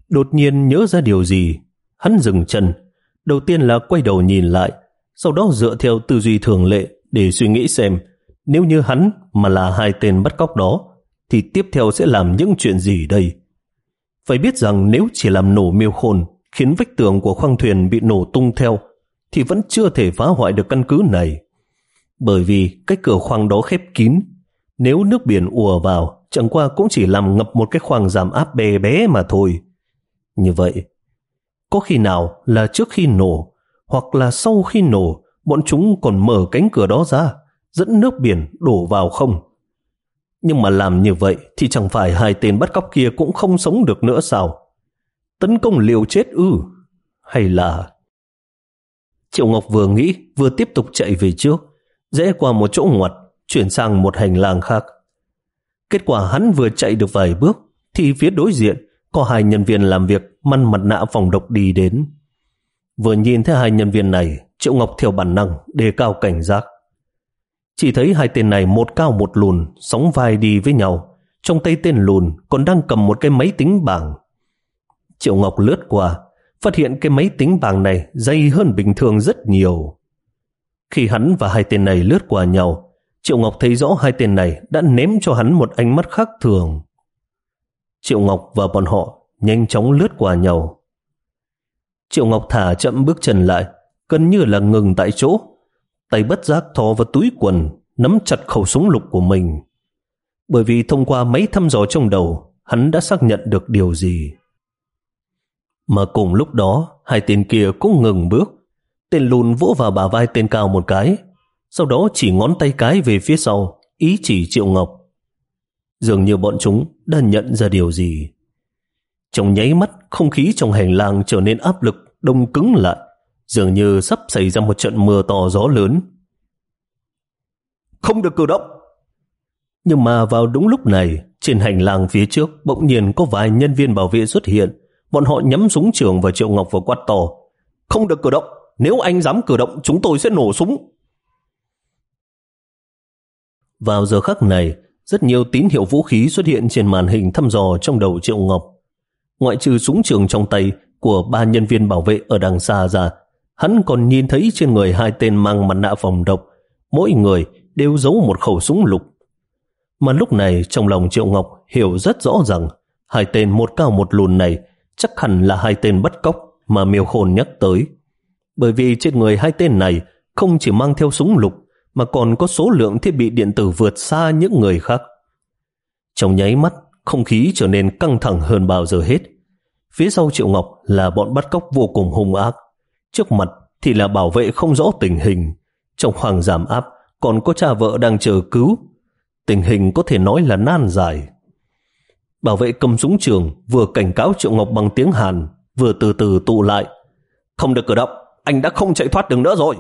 Đột nhiên nhớ ra điều gì, hắn dừng chân, đầu tiên là quay đầu nhìn lại, sau đó dựa theo tư duy thường lệ để suy nghĩ xem nếu như hắn mà là hai tên bắt cóc đó thì tiếp theo sẽ làm những chuyện gì đây. Phải biết rằng nếu chỉ làm nổ miêu khôn khiến vách tường của khoang thuyền bị nổ tung theo thì vẫn chưa thể phá hoại được căn cứ này. Bởi vì cái cửa khoang đó khép kín, nếu nước biển ùa vào chẳng qua cũng chỉ làm ngập một cái khoang giảm áp bé bé mà thôi. Như vậy, có khi nào là trước khi nổ hoặc là sau khi nổ bọn chúng còn mở cánh cửa đó ra dẫn nước biển đổ vào không? Nhưng mà làm như vậy thì chẳng phải hai tên bắt cóc kia cũng không sống được nữa sao? Tấn công liều chết ư? Hay là... Triệu Ngọc vừa nghĩ vừa tiếp tục chạy về trước, rẽ qua một chỗ ngoặt, chuyển sang một hành lang khác. Kết quả hắn vừa chạy được vài bước thì phía đối diện có hai nhân viên làm việc mang mặt nạ phòng độc đi đến. Vừa nhìn thấy hai nhân viên này, Triệu Ngọc theo bản năng đề cao cảnh giác. Chỉ thấy hai tên này một cao một lùn, sóng vai đi với nhau. Trong tay tên lùn còn đang cầm một cái máy tính bảng. Triệu Ngọc lướt qua, phát hiện cái máy tính bảng này dày hơn bình thường rất nhiều. Khi hắn và hai tên này lướt qua nhau, Triệu Ngọc thấy rõ hai tên này đã ném cho hắn một ánh mắt khác thường. Triệu Ngọc và bọn họ nhanh chóng lướt qua nhau. Triệu Ngọc thả chậm bước chân lại, gần như là ngừng tại chỗ, tay bất giác thò vào túi quần, nắm chặt khẩu súng lục của mình. Bởi vì thông qua máy thăm dò trong đầu, hắn đã xác nhận được điều gì. Mà cùng lúc đó, hai tên kia cũng ngừng bước. Tên lùn vỗ vào bả vai tên cao một cái, sau đó chỉ ngón tay cái về phía sau, ý chỉ Triệu Ngọc. Dường như bọn chúng đã nhận ra điều gì. Trong nháy mắt, không khí trong hành lang trở nên áp lực, đông cứng lại, dường như sắp xảy ra một trận mưa to gió lớn. Không được cử động! Nhưng mà vào đúng lúc này, trên hành lang phía trước bỗng nhiên có vài nhân viên bảo vệ xuất hiện. Bọn họ nhắm súng trường vào Triệu Ngọc và quát to: không được cử động! Nếu anh dám cử động, chúng tôi sẽ nổ súng! Vào giờ khắc này, rất nhiều tín hiệu vũ khí xuất hiện trên màn hình thăm dò trong đầu Triệu Ngọc. Ngoại trừ súng trường trong tay của ba nhân viên bảo vệ ở đằng xa ra, hắn còn nhìn thấy trên người hai tên mang mặt nạ phòng độc, mỗi người đều giấu một khẩu súng lục. Mà lúc này trong lòng Triệu Ngọc hiểu rất rõ rằng hai tên một cao một lùn này chắc hẳn là hai tên bắt cóc mà Miêu Khôn nhắc tới. Bởi vì trên người hai tên này không chỉ mang theo súng lục mà còn có số lượng thiết bị điện tử vượt xa những người khác. Trong nháy mắt, không khí trở nên căng thẳng hơn bao giờ hết. Phía sau Triệu Ngọc là bọn bắt cóc vô cùng hung ác, trước mặt thì là bảo vệ không rõ tình hình. Trong khoang giảm áp còn có cha vợ đang chờ cứu. Tình hình có thể nói là nan giải. Bảo vệ cầm súng trường vừa cảnh cáo Triệu Ngọc bằng tiếng Hàn, vừa từ từ tụ lại: không được cử động, anh đã không chạy thoát được nữa rồi.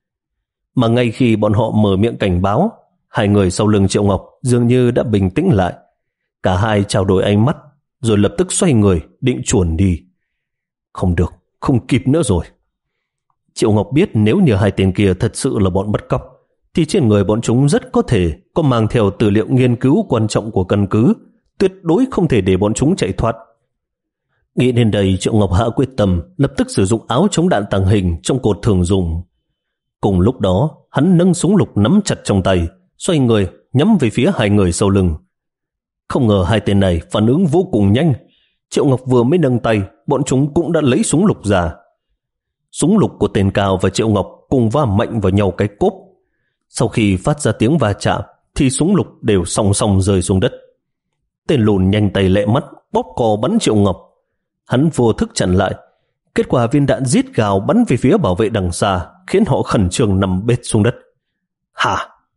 Mà ngay khi bọn họ mở miệng cảnh báo, hai người sau lưng Triệu Ngọc dường như đã bình tĩnh lại. Cả hai trao đổi ánh mắt, rồi lập tức xoay người định chuồn đi. Không được, không kịp nữa rồi. Triệu Ngọc biết nếu như hai tên kia thật sự là bọn bắt cóc, thì trên người bọn chúng rất có thể có mang theo tư liệu nghiên cứu quan trọng của căn cứ, tuyệt đối không thể để bọn chúng chạy thoát. Nghĩ đến đây, Triệu Ngọc hạ quyết tâm lập tức sử dụng áo chống đạn tàng hình trong cột thường dùng. Cùng lúc đó, hắn nâng súng lục nắm chặt trong tay, xoay người nhắm về phía hai người sau lưng. Không ngờ hai tên này phản ứng vô cùng nhanh. Triệu Ngọc vừa mới nâng tay, bọn chúng cũng đã lấy súng lục ra. Súng lục của tên Cao và Triệu Ngọc cùng va mạnh vào nhau cái cốp. Sau khi phát ra tiếng va chạm thì súng lục đều song song rơi xuống đất. Tên lùn nhanh tay lẹ mắt bóp cò bắn Triệu Ngọc. Hắn vô thức chặn lại. Kết quả viên đạn rít gào bắn về phía bảo vệ đằng xa, khiến họ khẩn trương nằm bệt xuống đất. Hả?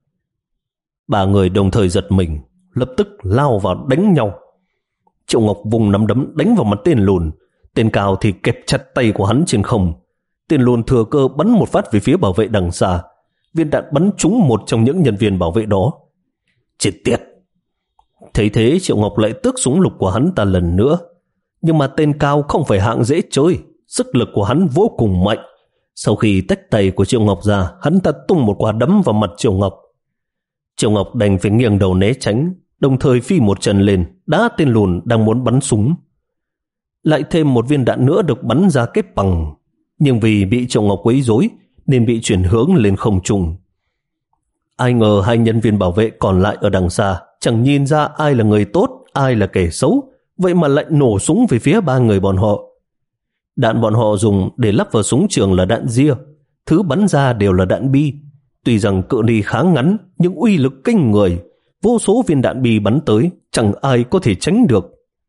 Ba người đồng thời giật mình, lập tức lao vào đánh nhau. Triệu Ngọc vùng nắm đấm đánh vào mặt tên lùn. Tên Cao thì kẹp chặt tay của hắn trên không. Tên lùn thừa cơ bắn một phát về phía bảo vệ đằng xa. Viên đạn bắn trúng một trong những nhân viên bảo vệ đó. Chết tiệt! Thấy thế, Triệu Ngọc lại tước súng lục của hắn ta lần nữa. Nhưng mà tên Cao không phải hạng dễ chơi, sức lực của hắn vô cùng mạnh. Sau khi tách tay của Triệu Ngọc ra, hắn ta tung một quả đấm vào mặt Triệu Ngọc. Triệu Ngọc đành phải nghiêng đầu né tránh, đồng thời phi một chân lên, đá tên lùn đang muốn bắn súng. Lại thêm một viên đạn nữa được bắn ra kết bằng, nhưng vì bị Triệu Ngọc quấy rối nên bị chuyển hướng lên không trung. Ai ngờ hai nhân viên bảo vệ còn lại ở đằng xa chẳng nhìn ra ai là người tốt, ai là kẻ xấu, vậy mà lại nổ súng về phía ba người bọn họ. Đạn bọn họ dùng để lắp vào súng trường là đạn ria, thứ bắn ra đều là đạn bi. Tuy rằng cự ly khá ngắn nhưng uy lực kinh người, vô số viên đạn bi bắn tới, chẳng ai có thể tránh được.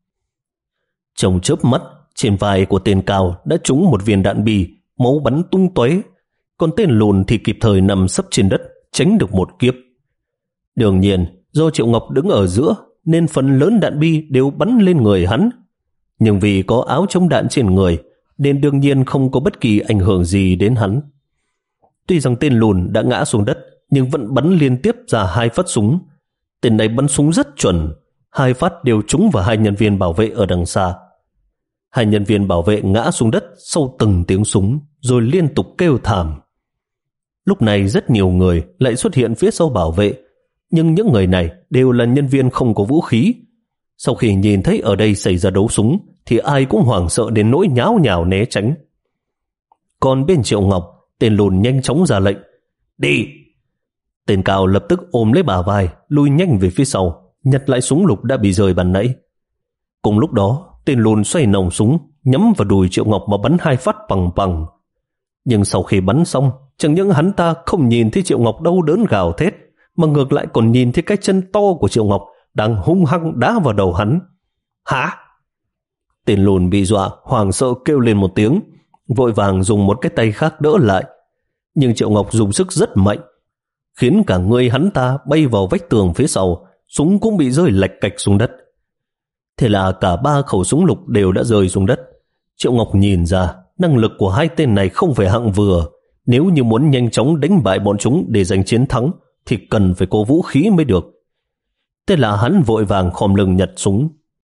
Trong chớp mắt, trên vai của tên Cao đã trúng một viên đạn bi, máu bắn tung tóe, còn tên Lùn thì kịp thời nằm sấp trên đất, tránh được một kiếp. Đương nhiên, do Triệu Ngọc đứng ở giữa nên phần lớn đạn bi đều bắn lên người hắn. Nhưng vì có áo chống đạn trên người nên đương nhiên không có bất kỳ ảnh hưởng gì đến hắn. Tuy rằng tên Lùn đã ngã xuống đất nhưng vẫn bắn liên tiếp ra hai phát súng. Tên này bắn súng rất chuẩn, hai phát đều trúng vào hai nhân viên bảo vệ ở đằng xa. Hai nhân viên bảo vệ ngã xuống đất sau từng tiếng súng rồi liên tục kêu thảm. Lúc này rất nhiều người lại xuất hiện phía sau bảo vệ, nhưng những người này đều là nhân viên không có vũ khí. Sau khi nhìn thấy ở đây xảy ra đấu súng thì ai cũng hoảng sợ đến nỗi nháo nhào né tránh. Còn bên Triệu Ngọc, tên Lùn nhanh chóng ra lệnh, đi! Tên Cao lập tức ôm lấy bả vai, lui nhanh về phía sau, nhặt lại súng lục đã bị rơi ban nãy. Cùng lúc đó, tên Lùn xoay nòng súng, nhắm vào đùi Triệu Ngọc mà bắn hai phát bằng bằng. Nhưng sau khi bắn xong, chẳng những hắn ta không nhìn thấy Triệu Ngọc đau đớn gào thét, mà ngược lại còn nhìn thấy cái chân to của Triệu Ngọc đang hung hăng đá vào đầu hắn. Hả? Tên Lùn bị dọa, hoảng sợ kêu lên một tiếng, vội vàng dùng một cái tay khác đỡ lại. Nhưng Triệu Ngọc dùng sức rất mạnh, khiến cả người hắn ta bay vào vách tường phía sau, súng cũng bị rơi lạch cạch xuống đất. Thế là cả ba khẩu súng lục đều đã rơi xuống đất. Triệu Ngọc nhìn ra năng lực của hai tên này không phải hạng vừa. Nếu như muốn nhanh chóng đánh bại bọn chúng để giành chiến thắng thì cần phải có vũ khí mới được. Thế là hắn vội vàng khom lưng nhặt súng.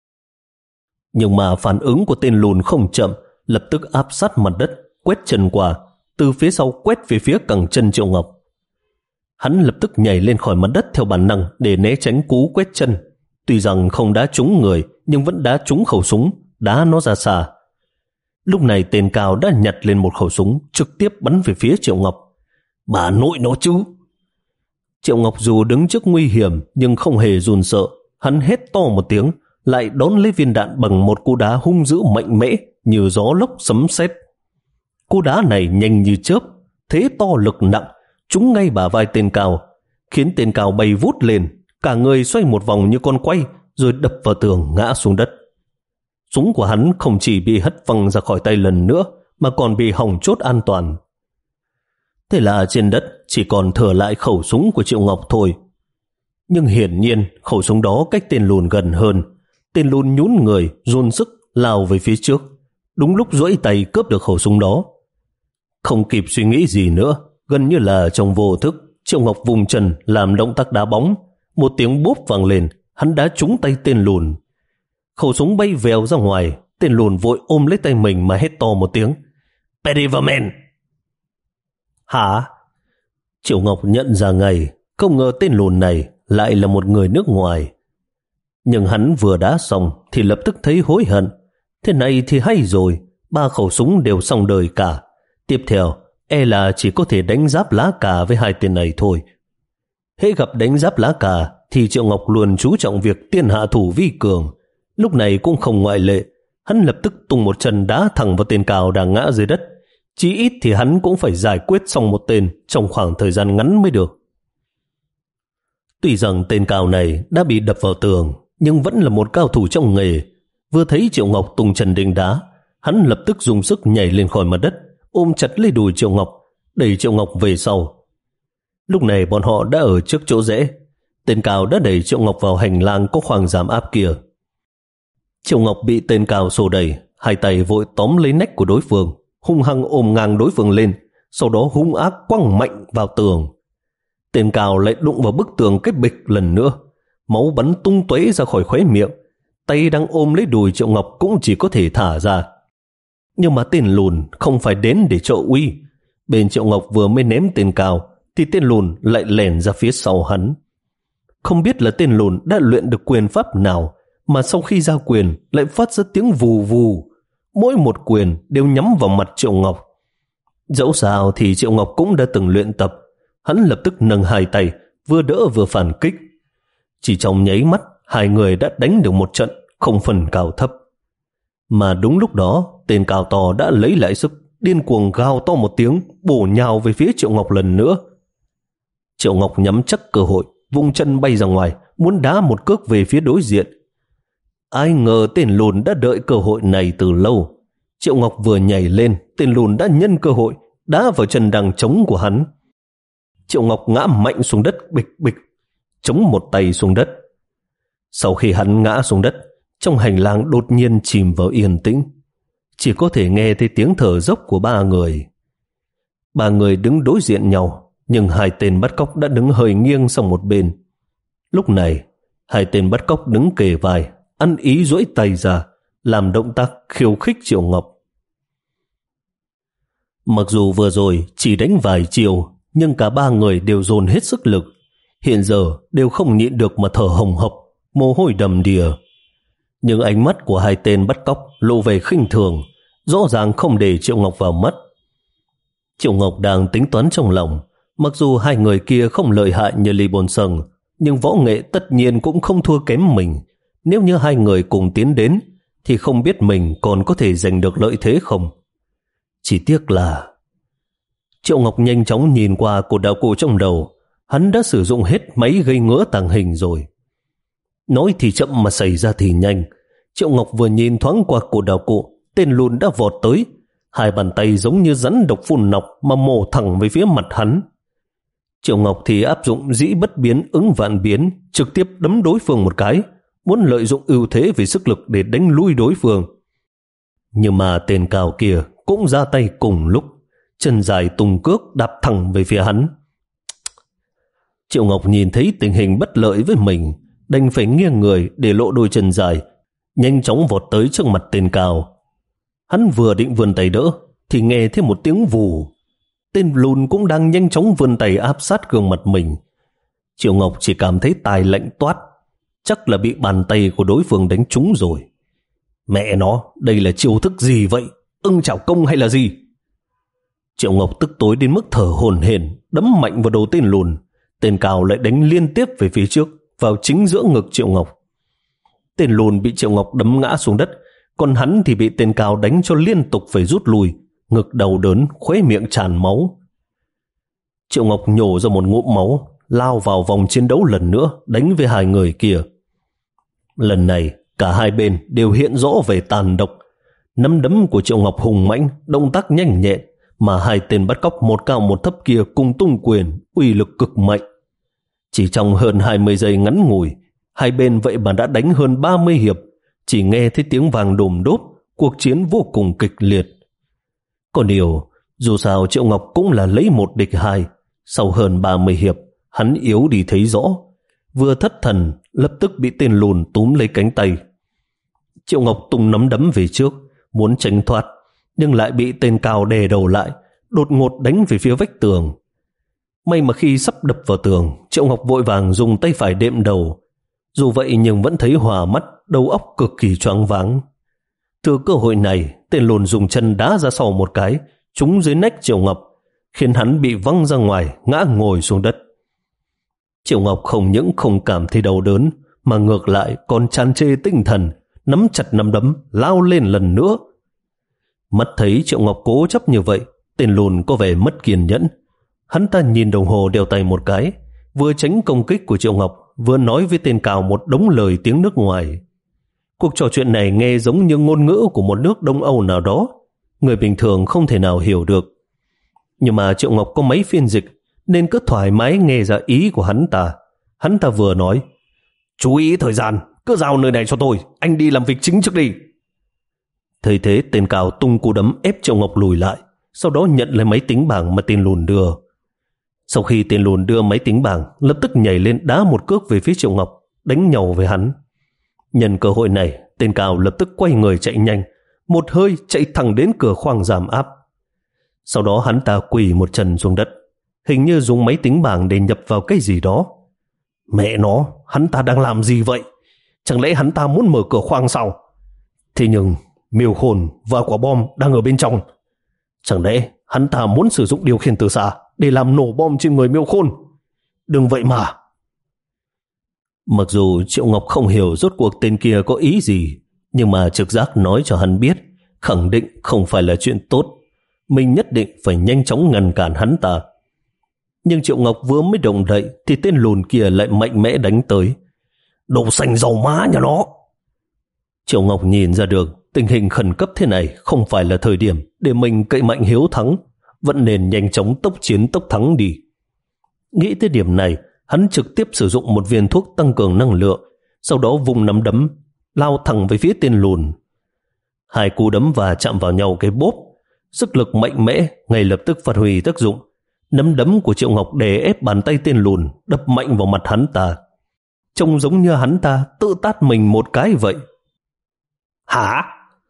Nhưng mà phản ứng của tên Lùn không chậm, lập tức áp sát mặt đất, quét chân qua, từ phía sau quét về phía cẳng chân Triệu Ngọc. Hắn lập tức nhảy lên khỏi mặt đất theo bản năng để né tránh cú quét chân. Tuy rằng không đá trúng người nhưng vẫn đá trúng khẩu súng, đá nó ra xa. Lúc này tên Cao đã nhặt lên một khẩu súng, trực tiếp bắn về phía Triệu Ngọc. Bà nội nó chứ! Triệu Ngọc dù đứng trước nguy hiểm nhưng không hề run sợ. Hắn hét to một tiếng, lại đón lấy viên đạn bằng một cú đá hung dữ mạnh mẽ như gió lốc sấm sét. Cú đá này nhanh như chớp, thế to lực nặng, trúng ngay bả vai tên Cao, khiến tên Cao bay vút lên, cả người xoay một vòng như con quay, rồi đập vào tường ngã xuống đất. Súng của hắn không chỉ bị hất văng ra khỏi tay lần nữa, mà còn bị hỏng chốt an toàn. Thế là trên đất chỉ còn thừa lại khẩu súng của Triệu Ngọc thôi. Nhưng hiển nhiên khẩu súng đó cách tên Lùn gần hơn. Tên Lùn nhún người, dồn sức lao về phía trước, đúng lúc duỗi tay cướp được khẩu súng đó. Không kịp suy nghĩ gì nữa, gần như là trong vô thức, Triệu Ngọc vùng chân làm động tác đá bóng. Một tiếng bốp vang lên, hắn đá trúng tay tên Lùn. Khẩu súng bay vèo ra ngoài, tên Lùn vội ôm lấy tay mình mà hét to một tiếng, Perryverman! Hả? Triệu Ngọc nhận ra ngay, không ngờ tên Lùn này lại là một người nước ngoài. Nhưng hắn vừa đá xong thì lập tức thấy hối hận. Thế này thì hay rồi, ba khẩu súng đều xong đời cả. Tiếp theo, e là chỉ có thể đánh giáp lá cà với hai tên này thôi. Hễ gặp đánh giáp lá cà thì Triệu Ngọc luôn chú trọng việc tiên hạ thủ vi cường. Lúc này cũng không ngoại lệ, hắn lập tức tung một chân đá thẳng vào tên Cao đang ngã dưới đất. Chí ít thì hắn cũng phải giải quyết xong một tên trong khoảng thời gian ngắn mới được. Tuy rằng tên Cao này đã bị đập vào tường, nhưng vẫn là một cao thủ trong nghề. Vừa thấy Triệu Ngọc tung chân định đá, hắn lập tức dùng sức nhảy lên khỏi mặt đất, ôm chặt lấy đùi Triệu Ngọc, đẩy Triệu Ngọc về sau. Lúc này bọn họ đã ở trước chỗ rẽ. Tên Cao đã đẩy Triệu Ngọc vào hành lang có khoang giảm áp kia. Triệu Ngọc bị tên Cao xô đẩy, hai tay vội tóm lấy nách của đối phương, hung hăng ôm ngang đối phương lên, sau đó hung ác quăng mạnh vào tường. Tên Cao lại đụng vào bức tường cái bịch lần nữa, máu bắn tung tóe ra khỏi khóe miệng. Tay đang ôm lấy đùi Triệu Ngọc cũng chỉ có thể thả ra. Nhưng mà tên Lùn không phải đến để trợ uy. Bên Triệu Ngọc vừa mới ném tên Cao thì tên Lùn lại lèn ra phía sau hắn. Không biết là tên Lùn đã luyện được quyền pháp nào mà sau khi ra quyền lại phát ra tiếng vù vù, mỗi một quyền đều nhắm vào mặt Triệu Ngọc. Dẫu sao thì Triệu Ngọc cũng đã từng luyện tập, hắn lập tức nâng hai tay, vừa đỡ vừa phản kích. Chỉ trong nháy mắt, hai người đã đánh được một trận, không phân cao thấp. Mà đúng lúc đó, tên cao to đã lấy lại sức, điên cuồng gào to một tiếng, bổ nhào về phía Triệu Ngọc lần nữa. Triệu Ngọc nhắm chắc cơ hội, vung chân bay ra ngoài, muốn đá một cước về phía đối diện. Ai ngờ tên lùn đã đợi cơ hội này từ lâu. Triệu Ngọc vừa nhảy lên, tên lùn đã nhân cơ hội đá vào chân đang trống của hắn. Triệu Ngọc ngã mạnh xuống đất, bịch bịch, chống một tay xuống đất. Sau khi hắn ngã xuống đất, trong hành lang đột nhiên chìm vào yên tĩnh, chỉ có thể nghe thấy tiếng thở dốc của ba người. Ba người đứng đối diện nhau, nhưng hai tên bắt cóc đã đứng hơi nghiêng sang một bên. Lúc này, hai tên bắt cóc đứng kề vai, ăn ý duỗi tay ra, làm động tác khiêu khích Triệu Ngọc. Mặc dù vừa rồi chỉ đánh vài chiều, nhưng cả ba người đều dồn hết sức lực, hiện giờ đều không nhịn được mà thở hồng hộc, mồ hôi đầm đìa. Nhưng ánh mắt của hai tên bắt cóc lộ về khinh thường, rõ ràng không để Triệu Ngọc vào mắt. Triệu Ngọc đang tính toán trong lòng, mặc dù hai người kia không lợi hại như Lý Bồn Sừng, nhưng võ nghệ tất nhiên cũng không thua kém mình. Nếu như hai người cùng tiến đến, thì không biết mình còn có thể giành được lợi thế không. Chỉ tiếc là... Triệu Ngọc nhanh chóng nhìn qua cột đạo cụ trong đầu, hắn đã sử dụng hết máy gây ngứa tàng hình rồi. Nói thì chậm mà xảy ra thì nhanh. Triệu Ngọc vừa nhìn thoáng qua cột đạo cụ, tên lùn đã vọt tới, hai bàn tay giống như rắn độc phun nọc mà mổ thẳng về phía mặt hắn. Triệu Ngọc thì áp dụng dĩ bất biến ứng vạn biến, trực tiếp đấm đối phương một cái, muốn lợi dụng ưu thế về sức lực để đánh lui đối phương. Nhưng mà tên cao kia cũng ra tay cùng lúc, chân dài tung cước đạp thẳng về phía hắn. Triệu Ngọc nhìn thấy tình hình bất lợi với mình, đành phải nghiêng người để lộ đôi chân dài, nhanh chóng vọt tới trước mặt tên cao. Hắn vừa định vươn tay đỡ thì nghe thấy một tiếng vù. Tên lùn cũng đang nhanh chóng vươn tay áp sát gương mặt mình. Triệu Ngọc chỉ cảm thấy tai lạnh toát, chắc là bị bàn tay của đối phương đánh trúng rồi. Mẹ nó, đây là chiêu thức gì vậy? Ưng chảo công hay là gì? Triệu Ngọc tức tối đến mức thở hổn hển, đấm mạnh vào đầu tên lùn. Tên cao lại đánh liên tiếp về phía trước, vào chính giữa ngực Triệu Ngọc. Tên lùn bị Triệu Ngọc đấm ngã xuống đất, còn hắn thì bị tên cao đánh cho liên tục phải rút lui, ngực đau đớn, khóe miệng tràn máu. Triệu Ngọc nhổ ra một ngụm máu, lao vào vòng chiến đấu lần nữa, đánh với hai người kia. Lần này, cả hai bên đều hiện rõ về tàn độc. Nắm đấm của Triệu Ngọc hùng mãnh, động tác nhanh nhẹn, mà hai tên bắt cóc một cao một thấp kia cùng tung quyền, uy lực cực mạnh. Chỉ trong hơn hai mươi giây ngắn ngủi, hai bên vậy mà đã đánh hơn ba mươi hiệp, chỉ nghe thấy tiếng vàng đùm đốp, cuộc chiến vô cùng kịch liệt. Có điều, dù sao Triệu Ngọc cũng là lấy một địch hai, sau hơn ba mươi hiệp, hắn yếu đi thấy rõ, vừa thất thần, lập tức bị tên lùn túm lấy cánh tay. Triệu Ngọc tung nắm đấm về trước, muốn tránh thoát, nhưng lại bị tên cao đè đầu lại, đột ngột đánh về phía vách tường. May mà khi sắp đập vào tường, Triệu Ngọc vội vàng dùng tay phải đệm đầu. Dù vậy nhưng vẫn thấy hòa mắt, đầu óc cực kỳ choáng váng. Thừa cơ hội này, tên lùn dùng chân đá ra sau một cái, trúng dưới nách Triệu Ngọc, khiến hắn bị văng ra ngoài, ngã ngồi xuống đất. Triệu Ngọc không những không cảm thấy đau đớn, mà ngược lại còn tràn trề tinh thần, nắm chặt nắm đấm, lao lên lần nữa. Mắt thấy Triệu Ngọc cố chấp như vậy, tên lùn có vẻ mất kiên nhẫn. Hắn ta nhìn đồng hồ đeo tay một cái, vừa tránh công kích của Triệu Ngọc, vừa nói với tên cao một đống lời tiếng nước ngoài. Cuộc trò chuyện này nghe giống như ngôn ngữ của một nước Đông Âu nào đó, người bình thường không thể nào hiểu được. Nhưng mà Triệu Ngọc có mấy phiên dịch, nên cứ thoải mái nghe ra ý của hắn ta. Hắn ta vừa nói, chú ý thời gian, cứ giao nơi này cho tôi, anh đi làm việc chính trước đi. Thấy thế, tên cao tung cú đấm ép Triệu Ngọc lùi lại, sau đó nhận lấy máy tính bảng mà tên lùn đưa. Sau khi tên lùn đưa máy tính bảng, lập tức nhảy lên đá một cước về phía Triệu Ngọc, đánh nhau với hắn. Nhân cơ hội này, tên cao lập tức quay người chạy nhanh, một hơi chạy thẳng đến cửa khoang giảm áp. Sau đó hắn ta quỳ một chân xuống đất, hình như dùng máy tính bảng để nhập vào cái gì đó. Mẹ nó, hắn ta đang làm gì vậy? Chẳng lẽ hắn ta muốn mở cửa khoang sao? Thế nhưng miêu khôn và quả bom đang ở bên trong. Chẳng lẽ hắn ta muốn sử dụng điều khiển từ xa để làm nổ bom trên người miêu khôn? Đừng vậy mà. Mặc dù Triệu Ngọc không hiểu rốt cuộc tên kia có ý gì, nhưng mà trực giác nói cho hắn biết khẳng định không phải là chuyện tốt. Mình nhất định phải nhanh chóng ngăn cản hắn ta. Nhưng Triệu Ngọc vừa mới động đậy thì tên lùn kia lại mạnh mẽ đánh tới. Đồ xanh dầu má nhà nó! Triệu Ngọc nhìn ra được tình hình khẩn cấp thế này không phải là thời điểm để mình cậy mạnh hiếu thắng, vẫn nên nhanh chóng tốc chiến tốc thắng đi. Nghĩ tới điểm này, hắn trực tiếp sử dụng một viên thuốc tăng cường năng lượng, sau đó vùng nắm đấm, lao thẳng về phía tên lùn. Hai cú đấm và chạm vào nhau cái bốp, sức lực mạnh mẽ ngay lập tức phát huy tác dụng. Nắm đấm của Triệu Ngọc đè ép bàn tay tên lùn, đập mạnh vào mặt hắn ta. Trông giống như hắn ta tự tát mình một cái vậy. Hả?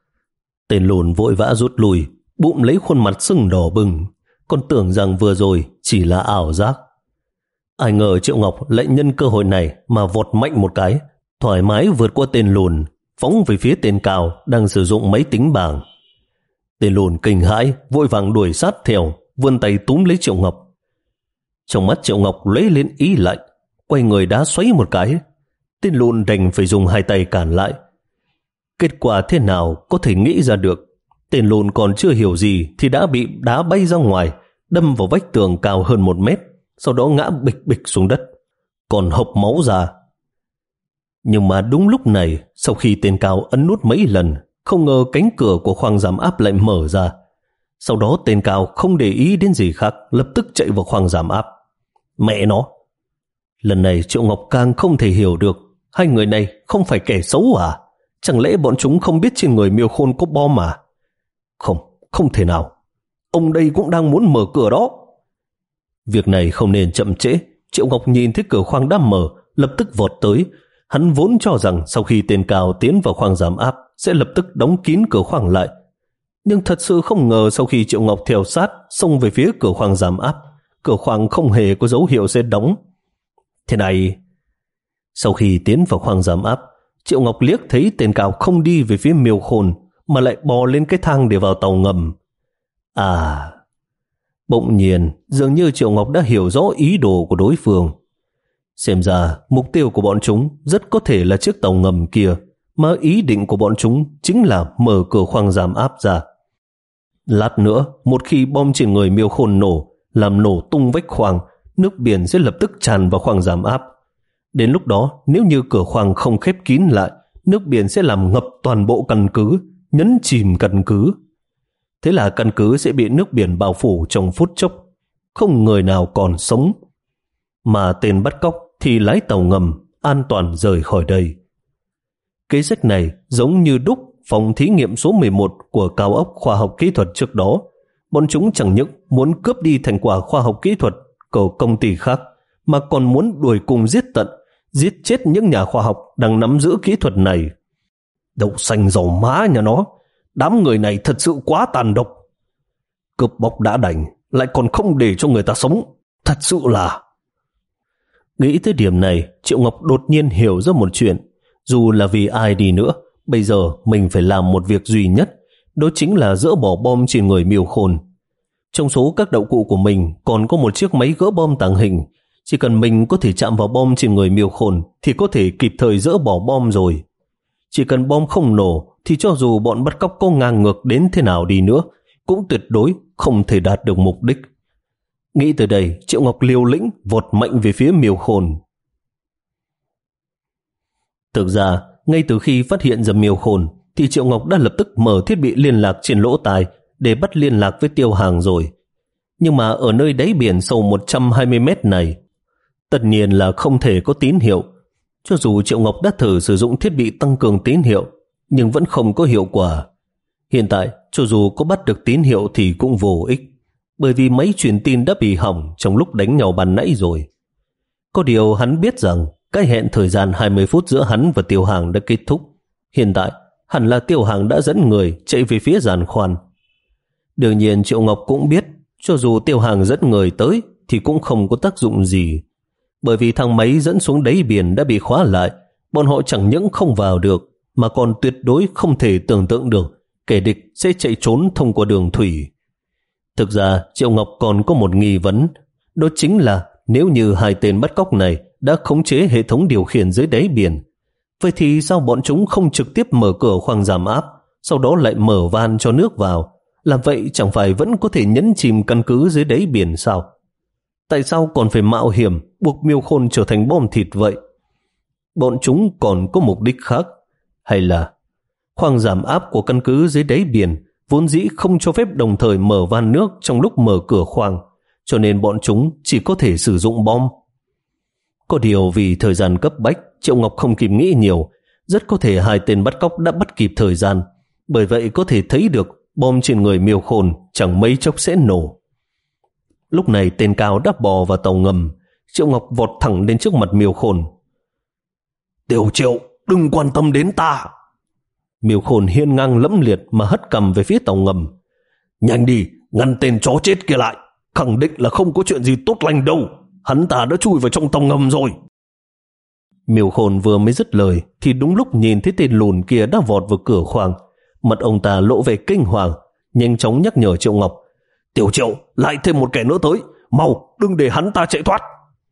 Tên lùn vội vã rút lui, bụng lấy khuôn mặt sưng đỏ bừng, còn tưởng rằng vừa rồi chỉ là ảo giác. Ai ngờ Triệu Ngọc lại nhân cơ hội này mà vọt mạnh một cái, thoải mái vượt qua tên lùn, phóng về phía tên Cao đang sử dụng máy tính bảng. Tên lùn kinh hãi, vội vàng đuổi sát theo, vươn tay túm lấy Triệu Ngọc. Trong mắt Triệu Ngọc lấy lên ý lạnh, quay người đá xoáy một cái. Tên lùn đành phải dùng hai tay cản lại. Kết quả thế nào có thể nghĩ ra được. Tên lùn còn chưa hiểu gì thì đã bị đá bay ra ngoài, đâm vào vách tường cao hơn một mét, sau đó ngã bịch bịch xuống đất, còn hộc máu ra. Nhưng mà đúng lúc này, sau khi tên Cao ấn nút mấy lần, không ngờ cánh cửa của khoang giảm áp lại mở ra. Sau đó tên Cao không để ý đến gì khác, lập tức chạy vào khoang giảm áp. Mẹ nó! Lần này Triệu Ngọc càng không thể hiểu được, hai người này không phải kẻ xấu à? Chẳng lẽ bọn chúng không biết trên người miêu khôn có bom à? Không, không thể nào. Ông đây cũng đang muốn mở cửa đó. Việc này không nên chậm trễ. Triệu Ngọc nhìn thấy cửa khoang đã mở, lập tức vọt tới. Hắn vốn cho rằng sau khi tên Cao tiến vào khoang giảm áp sẽ lập tức đóng kín cửa khoang lại. Nhưng thật sự không ngờ sau khi Triệu Ngọc theo sát xông về phía cửa khoang giảm áp, cửa khoang không hề có dấu hiệu sẽ đóng. Thế này, sau khi tiến vào khoang giảm áp, Triệu Ngọc liếc thấy tên Cao không đi về phía miêu khôn mà lại bò lên cái thang để vào tàu ngầm. À, bỗng nhiên dường như Triệu Ngọc đã hiểu rõ ý đồ của đối phương. Xem ra mục tiêu của bọn chúng rất có thể là chiếc tàu ngầm kia, mà ý định của bọn chúng chính là mở cửa khoang giảm áp ra. Lát nữa, một khi bom trên người miêu khôn nổ, làm nổ tung vách khoang, nước biển sẽ lập tức tràn vào khoang giảm áp. Đến lúc đó, nếu như cửa khoang không khép kín lại, nước biển sẽ làm ngập toàn bộ căn cứ, nhấn chìm căn cứ. Thế là căn cứ sẽ bị nước biển bao phủ trong phút chốc, không người nào còn sống. Mà tên bắt cóc thì lái tàu ngầm, an toàn rời khỏi đây. Kế sách này giống như đúc phòng thí nghiệm số mười một của cao ốc khoa học kỹ thuật trước đó. Bọn chúng chẳng những muốn cướp đi thành quả khoa học kỹ thuật của công ty khác, mà còn muốn đuổi cùng giết tận, giết chết những nhà khoa học đang nắm giữ kỹ thuật này. Đậu xanh dầu má nhà nó, đám người này thật sự quá tàn độc. Cướp bóc đã đành, lại còn không để cho người ta sống, thật sự là... Nghĩ tới điểm này, Triệu Ngọc đột nhiên hiểu ra một chuyện. Dù là vì ai đi nữa, bây giờ mình phải làm một việc duy nhất, đó chính là dỡ bỏ bom trên người miêu khôn. Trong số các đạo cụ của mình còn có một chiếc máy gỡ bom tàng hình. Chỉ cần mình có thể chạm vào bom trên người miêu khôn thì có thể kịp thời dỡ bỏ bom rồi. Chỉ cần bom không nổ thì cho dù bọn bắt cóc có ngang ngược đến thế nào đi nữa cũng tuyệt đối không thể đạt được mục đích. Nghĩ tới đây, Triệu Ngọc liều lĩnh vọt mạnh về phía miêu khôn. Thực ra, ngay từ khi phát hiện ra miêu khôn thì Triệu Ngọc đã lập tức mở thiết bị liên lạc trên lỗ tai để bắt liên lạc với Tiêu Hàng rồi. Nhưng mà ở nơi đáy biển sâu một trăm hai mươi mét này, tất nhiên là không thể có tín hiệu. Cho dù Triệu Ngọc đã thử sử dụng thiết bị tăng cường tín hiệu, nhưng vẫn không có hiệu quả. Hiện tại, cho dù có bắt được tín hiệu thì cũng vô ích, bởi vì máy truyền tin đã bị hỏng trong lúc đánh nhau ban nãy rồi. Có điều hắn biết rằng cái hẹn thời gian hai mươi phút giữa hắn và Tiêu Hàng đã kết thúc. Hiện tại, hẳn là Tiêu Hàng đã dẫn người chạy về phía giàn khoan. Đương nhiên Triệu Ngọc cũng biết, cho dù Tiêu Hàng dẫn người tới thì cũng không có tác dụng gì. Bởi vì thang máy dẫn xuống đáy biển đã bị khóa lại, bọn họ chẳng những không vào được, mà còn tuyệt đối không thể tưởng tượng được kẻ địch sẽ chạy trốn thông qua đường thủy. Thực ra Triệu Ngọc còn có một nghi vấn, đó chính là nếu như hai tên bắt cóc này đã khống chế hệ thống điều khiển dưới đáy biển, vậy thì sao bọn chúng không trực tiếp mở cửa khoang giảm áp, sau đó lại mở van cho nước vào? Làm vậy chẳng phải vẫn có thể nhấn chìm căn cứ dưới đáy biển sao? Tại sao còn phải mạo hiểm buộc Miêu Khôn trở thành bom thịt vậy? Bọn chúng còn có mục đích khác? Hay là khoang giảm áp của căn cứ dưới đáy biển vốn dĩ không cho phép đồng thời mở van nước trong lúc mở cửa khoang, cho nên bọn chúng chỉ có thể sử dụng bom? Có điều vì thời gian cấp bách, Triệu Ngọc không kịp nghĩ nhiều. Rất có thể hai tên bắt cóc đã bắt kịp thời gian, bởi vậy có thể thấy được bom trên người Miêu Khôn chẳng mấy chốc sẽ nổ. Lúc này tên Cao đã bò vào tàu ngầm. Triệu Ngọc vọt thẳng đến trước mặt Miêu Khôn. Tiểu Triệu, đừng quan tâm đến ta. Miêu Khôn hiên ngang lẫm liệt mà hất cằm về phía tàu ngầm. Nhanh đi, ngăn tên chó chết kia lại. Khẳng định là không có chuyện gì tốt lành đâu. Hắn ta đã chui vào trong tàu ngầm rồi. Miêu Khôn vừa mới dứt lời thì đúng lúc nhìn thấy tên lùn kia đã vọt vào cửa khoang. Mặt ông ta lộ vẻ kinh hoàng, nhanh chóng nhắc nhở Triệu Ngọc. Tiểu Triệu, lại thêm một kẻ nữa tới. Mau, đừng để hắn ta chạy thoát.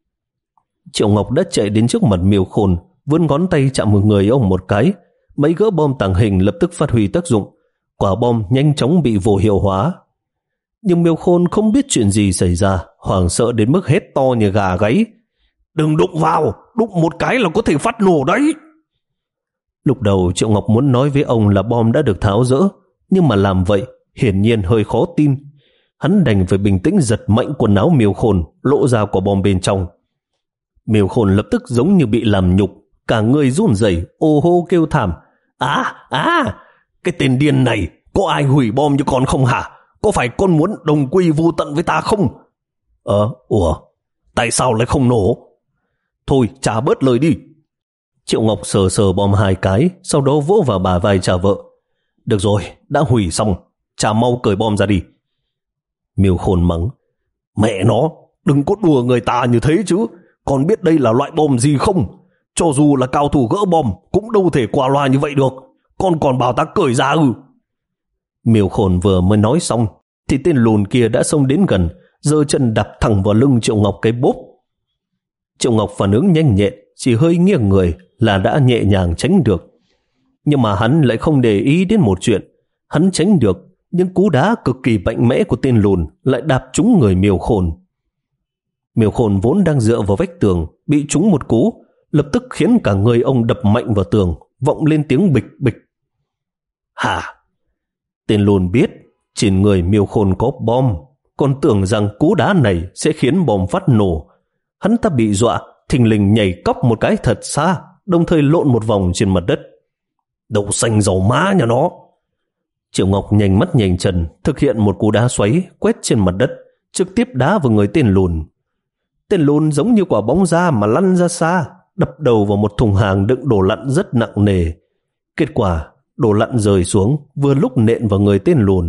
Triệu Ngọc đã chạy đến trước mặt Miêu Khôn, vươn ngón tay chạm vào người ông một cái. Mấy gỡ bom tàng hình lập tức phát huy tác dụng. Quả bom nhanh chóng bị vô hiệu hóa. Nhưng Miêu Khôn không biết chuyện gì xảy ra, hoảng sợ đến mức hét to như gà gáy. Đừng đụng vào, đụng một cái là có thể phát nổ đấy. Lúc đầu Triệu Ngọc muốn nói với ông là bom đã được tháo dỡ, nhưng mà làm vậy hiển nhiên hơi khó tin. Hắn đành phải bình tĩnh giật mạnh quần áo Miêu Khôn, lộ ra quả bom bên trong. Miêu Khôn lập tức giống như bị làm nhục, cả người run rẩy, ô hô kêu thảm. À, à, cái tên điên này, có ai hủy bom như con không hả? Có phải con muốn đồng quy vô tận với ta không? Ờ, ủa, tại sao lại không nổ? Thôi, trả bớt lời đi. Triệu Ngọc sờ sờ bom hai cái, sau đó vỗ vào bả vai trả vợ. Được rồi, đã hủy xong, trả mau cởi bom ra đi. Miêu Khôn mắng. Mẹ nó, đừng có đùa người ta như thế chứ. Con biết đây là loại bom gì không? Cho dù là cao thủ gỡ bom cũng đâu thể qua loa như vậy được. Con còn bảo ta cởi ra ư? Miêu Khôn vừa mới nói xong thì tên lùn kia đã xông đến gần, giơ chân đạp thẳng vào lưng Triệu Ngọc cái bốp. Triệu Ngọc phản ứng nhanh nhẹn, chỉ hơi nghiêng người là đã nhẹ nhàng tránh được. Nhưng mà hắn lại không để ý đến một chuyện. Hắn tránh được, nhưng cú đá cực kỳ mạnh mẽ của tên lùn lại đạp trúng người Miêu Khôn. Miêu Khôn vốn đang dựa vào vách tường, bị trúng một cú, lập tức khiến cả người ông đập mạnh vào tường, vọng lên tiếng bịch bịch. Hả? Tên lùn biết trên người Miêu Khôn có bom, còn tưởng rằng cú đá này sẽ khiến bom phát nổ. Hắn ta bị dọa, thình lình nhảy cóc một cái thật xa, đồng thời lộn một vòng trên mặt đất. Đậu xanh dầu má nhà nó. Triệu Ngọc nhanh mắt nhanh chân thực hiện một cú đá xoáy quét trên mặt đất, trực tiếp đá vào người tên lùn. Tên lùn giống như quả bóng da mà lăn ra xa, đập đầu vào một thùng hàng đựng đồ lặn rất nặng nề. Kết quả đồ lặn rơi xuống, vừa lúc nện vào người tên lùn.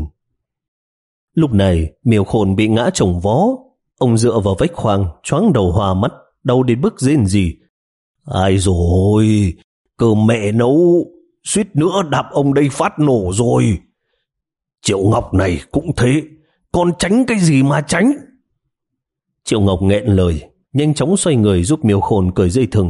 Lúc này Miêu Khôn bị ngã chồng vó, ông dựa vào vách khoang, choáng đầu hoa mắt, đau đến bức rên rỉ. Ai rồi, cơ mẹ nấu, suýt nữa đạp ông đây phát nổ rồi. Triệu Ngọc này cũng thế, con tránh cái gì mà tránh? Triệu Ngọc nghẹn lời, nhanh chóng xoay người giúp Miêu Khôn cởi dây thừng.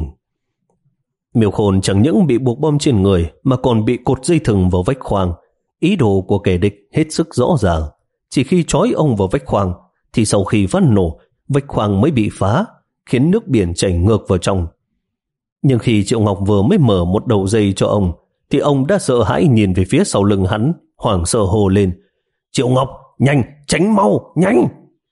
Miêu Khôn chẳng những bị buộc bom trên người mà còn bị cột dây thừng vào vách khoang. Ý đồ của kẻ địch hết sức rõ ràng. Chỉ khi trói ông vào vách khoang thì sau khi phát nổ, vách khoang mới bị phá, khiến nước biển chảy ngược vào trong. Nhưng khi Triệu Ngọc vừa mới mở một đầu dây cho ông thì ông đã sợ hãi nhìn về phía sau lưng hắn, hoảng sợ hô lên. Triệu Ngọc, nhanh, tránh mau, nhanh!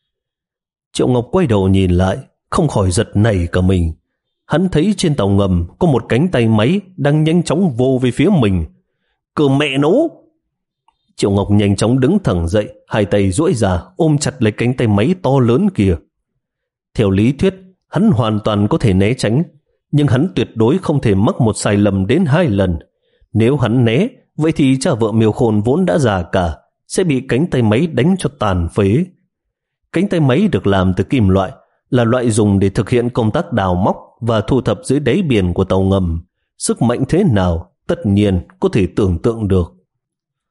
Triệu Ngọc quay đầu nhìn lại, không khỏi giật nảy cả mình. Hắn thấy trên tàu ngầm có một cánh tay máy đang nhanh chóng vô về phía mình. Cơ mẹ nấu! Triệu Ngọc nhanh chóng đứng thẳng dậy, hai tay duỗi ra ôm chặt lấy cánh tay máy to lớn kia. Theo lý thuyết, hắn hoàn toàn có thể né tránh, nhưng hắn tuyệt đối không thể mắc một sai lầm đến hai lần. Nếu hắn né, vậy thì cha vợ Miêu Khôn vốn đã già cả, sẽ bị cánh tay máy đánh cho tàn phế. Cánh tay máy được làm từ kim loại, là loại dùng để thực hiện công tác đào móc và thu thập dưới đáy biển của tàu ngầm. Sức mạnh thế nào, tất nhiên có thể tưởng tượng được.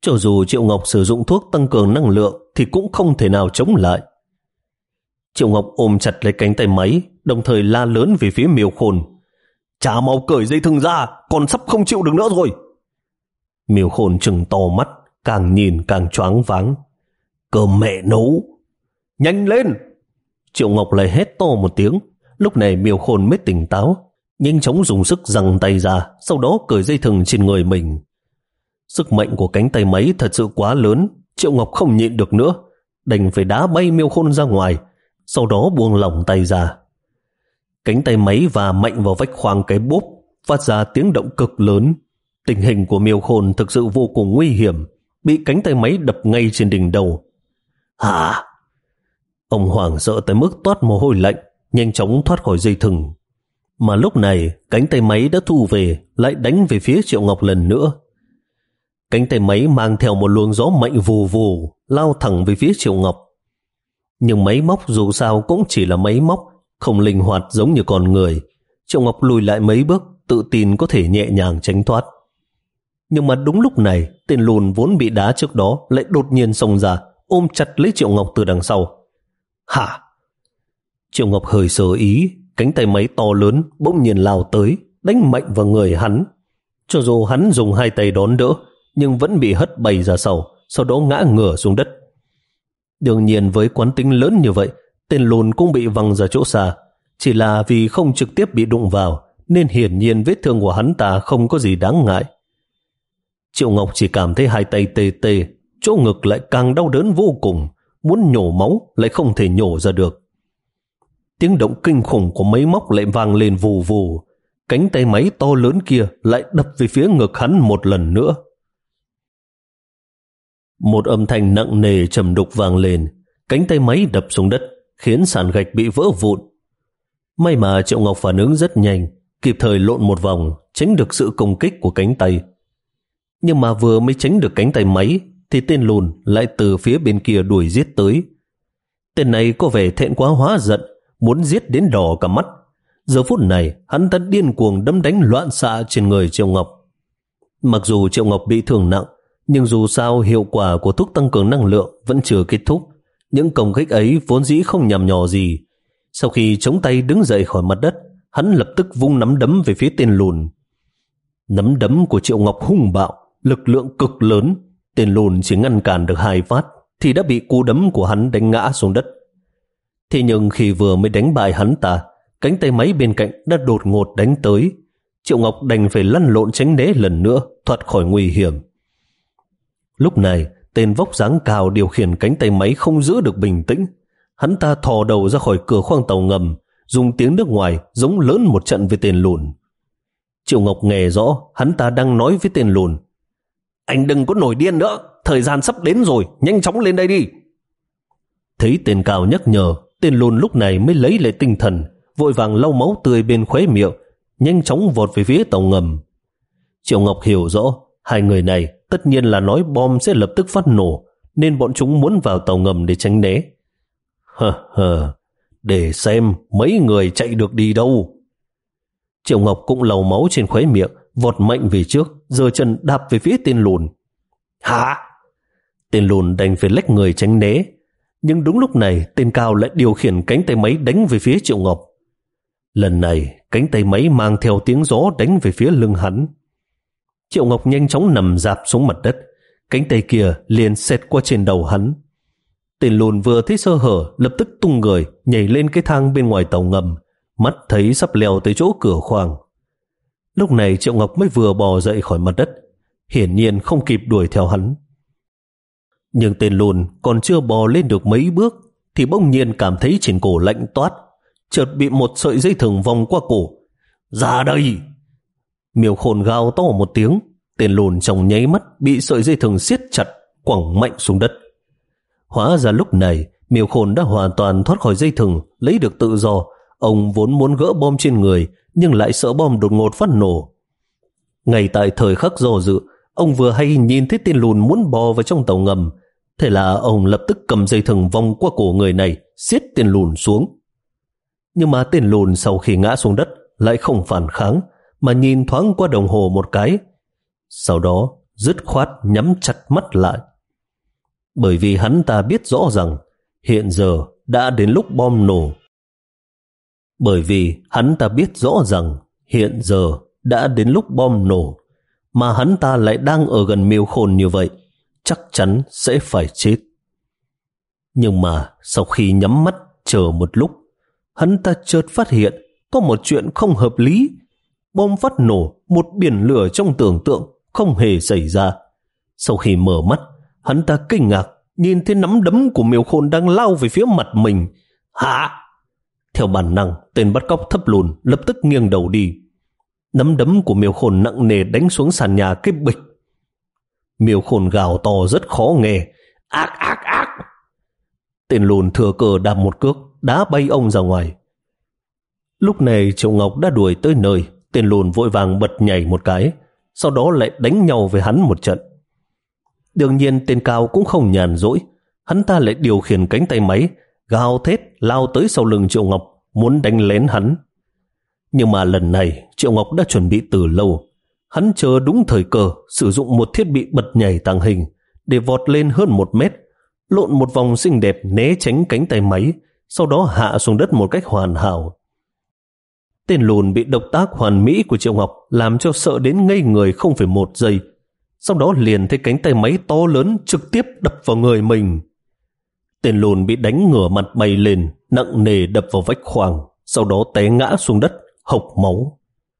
Cho dù Triệu Ngọc sử dụng thuốc tăng cường năng lượng thì cũng không thể nào chống lại. Triệu Ngọc ôm chặt lấy cánh tay máy, đồng thời la lớn về phía Miêu Khôn. Chả mau cởi dây thừng ra, còn sắp không chịu được nữa rồi. Miêu Khôn trừng to mắt, càng nhìn càng choáng váng. Cơm mẹ nấu, nhanh lên! Triệu Ngọc lại hét to một tiếng. Lúc này Miêu Khôn mới tỉnh táo, nhanh chóng dùng sức giằng tay ra, sau đó cởi dây thừng trên người mình. Sức mạnh của cánh tay máy thật sự quá lớn, Triệu Ngọc không nhịn được nữa, đành phải đá bay Miêu Khôn ra ngoài, sau đó buông lỏng tay ra. Cánh tay máy va mạnh vào vách khoang cái bốp, phát ra tiếng động cực lớn. Tình hình của Miêu Khôn thực sự vô cùng nguy hiểm, bị cánh tay máy đập ngay trên đỉnh đầu. Hả? Ông hoảng sợ tới mức toát mồ hôi lạnh, nhanh chóng thoát khỏi dây thừng. Mà lúc này cánh tay máy đã thu về, lại đánh về phía Triệu Ngọc lần nữa. Cánh tay máy mang theo một luồng gió mạnh vù vù, lao thẳng về phía Triệu Ngọc. Nhưng máy móc dù sao cũng chỉ là máy móc, không linh hoạt giống như con người. Triệu Ngọc lùi lại mấy bước, tự tin có thể nhẹ nhàng tránh thoát. Nhưng mà đúng lúc này, tên lùn vốn bị đá trước đó lại đột nhiên xông ra, ôm chặt lấy Triệu Ngọc từ đằng sau. Hả? Triệu Ngọc hơi sơ ý, cánh tay máy to lớn bỗng nhiên lao tới, đánh mạnh vào người hắn. Cho dù hắn dùng hai tay đón đỡ, nhưng vẫn bị hất bay ra sau, sau đó ngã ngửa xuống đất. Đương nhiên với quán tính lớn như vậy, tên lùn cũng bị văng ra chỗ xa. Chỉ là vì không trực tiếp bị đụng vào, nên hiển nhiên vết thương của hắn ta không có gì đáng ngại. Triệu Ngọc chỉ cảm thấy hai tay tê tê, chỗ ngực lại càng đau đớn vô cùng, muốn nhổ máu lại không thể nhổ ra được. Tiếng động kinh khủng của máy móc lại vang lên vù vù, cánh tay máy to lớn kia lại đập về phía ngực hắn một lần nữa. Một âm thanh nặng nề trầm đục vang lên, cánh tay máy đập xuống đất, khiến sàn gạch bị vỡ vụn. May mà Triệu Ngọc phản ứng rất nhanh, kịp thời lộn một vòng, tránh được sự công kích của cánh tay. Nhưng mà vừa mới tránh được cánh tay máy, thì tên lùn lại từ phía bên kia đuổi giết tới. Tên này có vẻ thẹn quá hóa giận, muốn giết đến đỏ cả mắt. Giờ phút này, hắn ta điên cuồng đấm đánh loạn xạ trên người Triệu Ngọc. Mặc dù Triệu Ngọc bị thương nặng, nhưng dù sao hiệu quả của thuốc tăng cường năng lượng vẫn chưa kết thúc. Những công kích ấy vốn dĩ không nhằm nhò gì. Sau khi chống tay đứng dậy khỏi mặt đất, hắn lập tức vung nắm đấm về phía tên lùn. Nắm đấm của Triệu Ngọc hung bạo, lực lượng cực lớn. Tên lùn chỉ ngăn cản được hai phát thì đã bị cú đấm của hắn đánh ngã xuống đất. Thế nhưng khi vừa mới đánh bại hắn ta, cánh tay máy bên cạnh đã đột ngột đánh tới. Triệu Ngọc đành phải lăn lộn tránh né lần nữa, thoát khỏi nguy hiểm. Lúc này, tên vóc dáng cao điều khiển cánh tay máy không giữ được bình tĩnh. Hắn ta thò đầu ra khỏi cửa khoang tàu ngầm, dùng tiếng nước ngoài giống lớn một trận với tên lùn. Triệu Ngọc nghe rõ hắn ta đang nói với tên lùn. Anh đừng có nổi điên nữa, thời gian sắp đến rồi, nhanh chóng lên đây đi. Thấy tên cao nhắc nhở, tên lùn lúc này mới lấy lại tinh thần, vội vàng lau máu tươi bên khóe miệng, nhanh chóng vọt về phía tàu ngầm. Triệu Ngọc hiểu rõ, hai người này tất nhiên là nói bom sẽ lập tức phát nổ, nên bọn chúng muốn vào tàu ngầm để tránh né. Hờ hờ, để xem mấy người chạy được đi đâu. Triệu Ngọc cũng lau máu trên khóe miệng, vọt mạnh về trước, giơ chân đạp về phía tên lùn. Hả? Tên lùn đành phải lách người tránh né. Nhưng đúng lúc này, tên cao lại điều khiển cánh tay máy đánh về phía Triệu Ngọc. Lần này, cánh tay máy mang theo tiếng gió đánh về phía lưng hắn. Triệu Ngọc nhanh chóng nằm rạp xuống mặt đất, cánh tay kia liền xẹt qua trên đầu hắn. Tên lùn vừa thấy sơ hở, lập tức tung người, nhảy lên cái thang bên ngoài tàu ngầm, mắt thấy sắp leo tới chỗ cửa khoang. Lúc này Triệu Ngọc mới vừa bò dậy khỏi mặt đất, hiển nhiên không kịp đuổi theo hắn. Nhưng tên lùn còn chưa bò lên được mấy bước, thì bỗng nhiên cảm thấy trên cổ lạnh toát, chợt bị một sợi dây thừng vòng qua cổ. Ra đây! Miêu Khôn gào to một tiếng, tên lùn trong nháy mắt bị sợi dây thừng siết chặt, quẳng mạnh xuống đất. Hóa ra lúc này Miêu Khôn đã hoàn toàn thoát khỏi dây thừng, lấy được tự do. Ông vốn muốn gỡ bom trên người, nhưng lại sợ bom đột ngột phát nổ. Ngay tại thời khắc do dự, ông vừa hay nhìn thấy tên lùn muốn bò vào trong tàu ngầm, thế là ông lập tức cầm dây thừng vòng qua cổ người này, siết tên lùn xuống. Nhưng mà tên lùn sau khi ngã xuống đất lại không phản kháng, mà nhìn thoáng qua đồng hồ một cái. Sau đó dứt khoát nhắm chặt mắt lại. Bởi vì hắn ta biết rõ rằng hiện giờ đã đến lúc bom nổ. Bởi vì hắn ta biết rõ rằng hiện giờ đã đến lúc bom nổ, mà hắn ta lại đang ở gần Miêu Khôn như vậy, chắc chắn sẽ phải chết. Nhưng mà sau khi nhắm mắt chờ một lúc, hắn ta chợt phát hiện có một chuyện không hợp lý. Bom phát nổ, một biển lửa trong tưởng tượng không hề xảy ra. Sau khi mở mắt, hắn ta kinh ngạc nhìn thấy nắm đấm của Miêu Khôn đang lao về phía mặt mình. Hả? Theo bản năng, tên bắt cóc thấp lùn lập tức nghiêng đầu đi. Nắm đấm của Miêu Khôn nặng nề đánh xuống sàn nhà cái bịch. Miêu Khôn gào to rất khó nghe. Ác ác ác! Tên lùn thừa cơ đạp một cước, đá bay ông ra ngoài. Lúc này Triệu Ngọc đã đuổi tới nơi. Tên lùn vội vàng bật nhảy một cái, sau đó lại đánh nhau với hắn một trận. Đương nhiên tên Cao cũng không nhàn rỗi. Hắn ta lại điều khiển cánh tay máy, gào thét lao tới sau lưng Triệu Ngọc, muốn đánh lén hắn. Nhưng mà lần này Triệu Ngọc đã chuẩn bị từ lâu. Hắn chờ đúng thời cơ, sử dụng một thiết bị bật nhảy tàng hình để vọt lên hơn một mét, lộn một vòng xinh đẹp né tránh cánh tay máy, sau đó hạ xuống đất một cách hoàn hảo. Tên lùn bị động tác hoàn mỹ của Triệu Ngọc làm cho sợ đến ngây người không phải một giây. Sau đó liền thấy cánh tay máy to lớn trực tiếp đập vào người mình. Tên lùn bị đánh ngửa mặt bay lên, nặng nề đập vào vách khoang, sau đó té ngã xuống đất, hộc máu.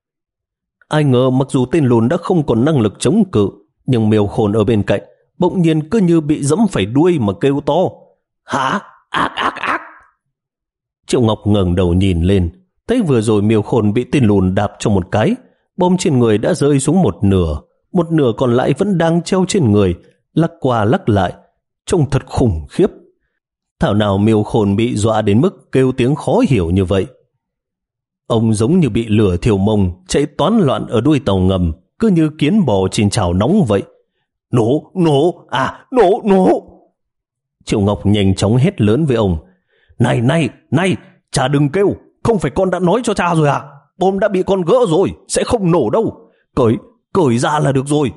Ai ngờ mặc dù tên lùn đã không còn năng lực chống cự, nhưng Miêu Khôn ở bên cạnh bỗng nhiên cứ như bị giẫm phải đuôi mà kêu to. Hả? Ác ác ác! Triệu Ngọc ngẩng đầu nhìn lên, thấy vừa rồi Miêu Khôn bị tên lùn đạp cho một cái, bom trên người đã rơi xuống một nửa, một nửa còn lại vẫn đang treo trên người, lắc qua lắc lại, trông thật khủng khiếp. Thảo nào Miêu Khôn bị dọa đến mức kêu tiếng khó hiểu như vậy. Ông giống như bị lửa thiêu mông, chạy toán loạn ở đuôi tàu ngầm, cứ như kiến bò trên chảo nóng vậy. Nổ, nổ, à, nổ, nổ! Triệu Ngọc nhanh chóng hét lớn với ông. Này, này, này, cha đừng kêu, không phải con đã nói cho cha rồi à? Bom đã bị con gỡ rồi, sẽ không nổ đâu. Cởi, cởi ra là được rồi.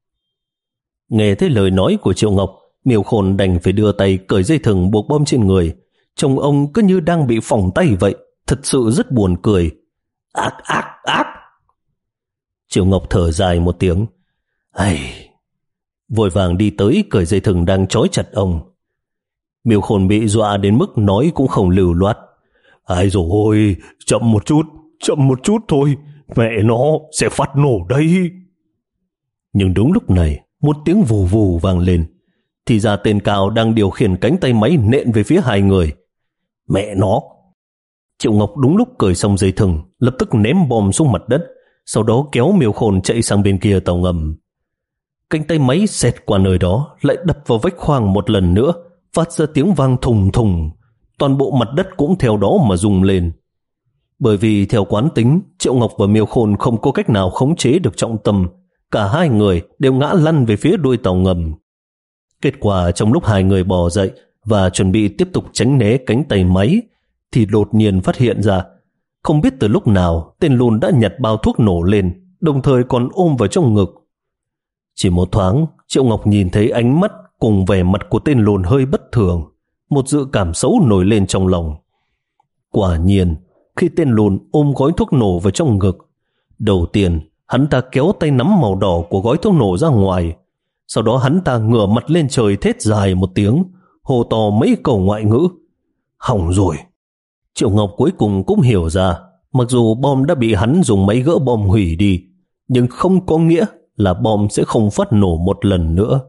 Nghe thấy lời nói của Triệu Ngọc, Miêu Khôn đành phải đưa tay cởi dây thừng buộc bom trên người. Trông ông cứ như đang bị phỏng tay vậy, thật sự rất buồn cười. Ác, ác, ác! Triệu Ngọc thở dài một tiếng. Ai... Vội vàng đi tới cởi dây thừng đang trói chặt ông. Miêu Khôn bị dọa đến mức nói cũng không lưu loát. Ai rồi ôi, chậm một chút, chậm một chút thôi, mẹ nó sẽ phát nổ đây. Nhưng đúng lúc này, một tiếng vù vù vang lên. Thì ra tên Cao đang điều khiển cánh tay máy nện về phía hai người. Mẹ nó! Triệu Ngọc đúng lúc cởi xong dây thừng, lập tức ném bom xuống mặt đất, sau đó kéo Miêu Khôn chạy sang bên kia tàu ngầm. Cánh tay máy xẹt qua nơi đó, lại đập vào vách khoang một lần nữa, phát ra tiếng vang thùng thùng. Toàn bộ mặt đất cũng theo đó mà rung lên. Bởi vì theo quán tính, Triệu Ngọc và Miêu Khôn không có cách nào khống chế được trọng tâm. Cả hai người đều ngã lăn về phía đuôi tàu ngầm. Kết quả trong lúc hai người bò dậy và chuẩn bị tiếp tục tránh né cánh tay máy, thì đột nhiên phát hiện ra, không biết từ lúc nào tên lùn đã nhặt bao thuốc nổ lên, đồng thời còn ôm vào trong ngực. Chỉ một thoáng, Triệu Ngọc nhìn thấy ánh mắt cùng vẻ mặt của tên lùn hơi bất thường, một dự cảm xấu nổi lên trong lòng. Quả nhiên, khi tên lùn ôm gói thuốc nổ vào trong ngực, đầu tiên hắn ta kéo tay nắm màu đỏ của gói thuốc nổ ra ngoài, sau đó hắn ta ngửa mặt lên trời thét dài một tiếng, hô to mấy câu ngoại ngữ. Hỏng rồi! Triệu Ngọc cuối cùng cũng hiểu ra, mặc dù bom đã bị hắn dùng máy gỡ bom hủy đi, nhưng không có nghĩa là bom sẽ không phát nổ một lần nữa.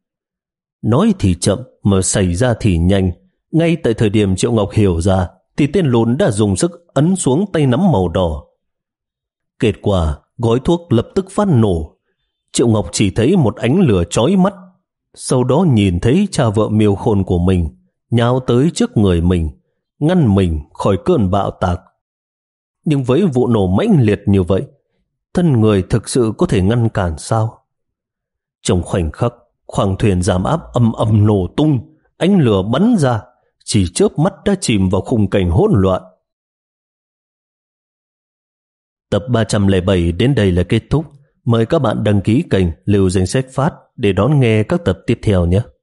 Nói thì chậm mà xảy ra thì nhanh. Ngay tại thời điểm Triệu Ngọc hiểu ra, thì tên lùn đã dùng sức ấn xuống tay nắm màu đỏ. Kết quả, gói thuốc lập tức phát nổ. Triệu Ngọc chỉ thấy một ánh lửa chói mắt, sau đó nhìn thấy cha vợ Miêu Khôn của mình nhào tới trước người mình, ngăn mình khỏi cơn bạo tạc. Nhưng với vụ nổ mãnh liệt như vậy, thân người thực sự có thể ngăn cản sao? Trong khoảnh khắc, khoang thuyền giảm áp ầm ầm nổ tung, ánh lửa bắn ra, chỉ chớp mắt đã chìm vào khung cảnh hỗn loạn. Tập ba trăm lẻ bảy đến đây là kết thúc. Mời các bạn đăng ký kênh Lưu Danh Sách Phát để đón nghe các tập tiếp theo nhé.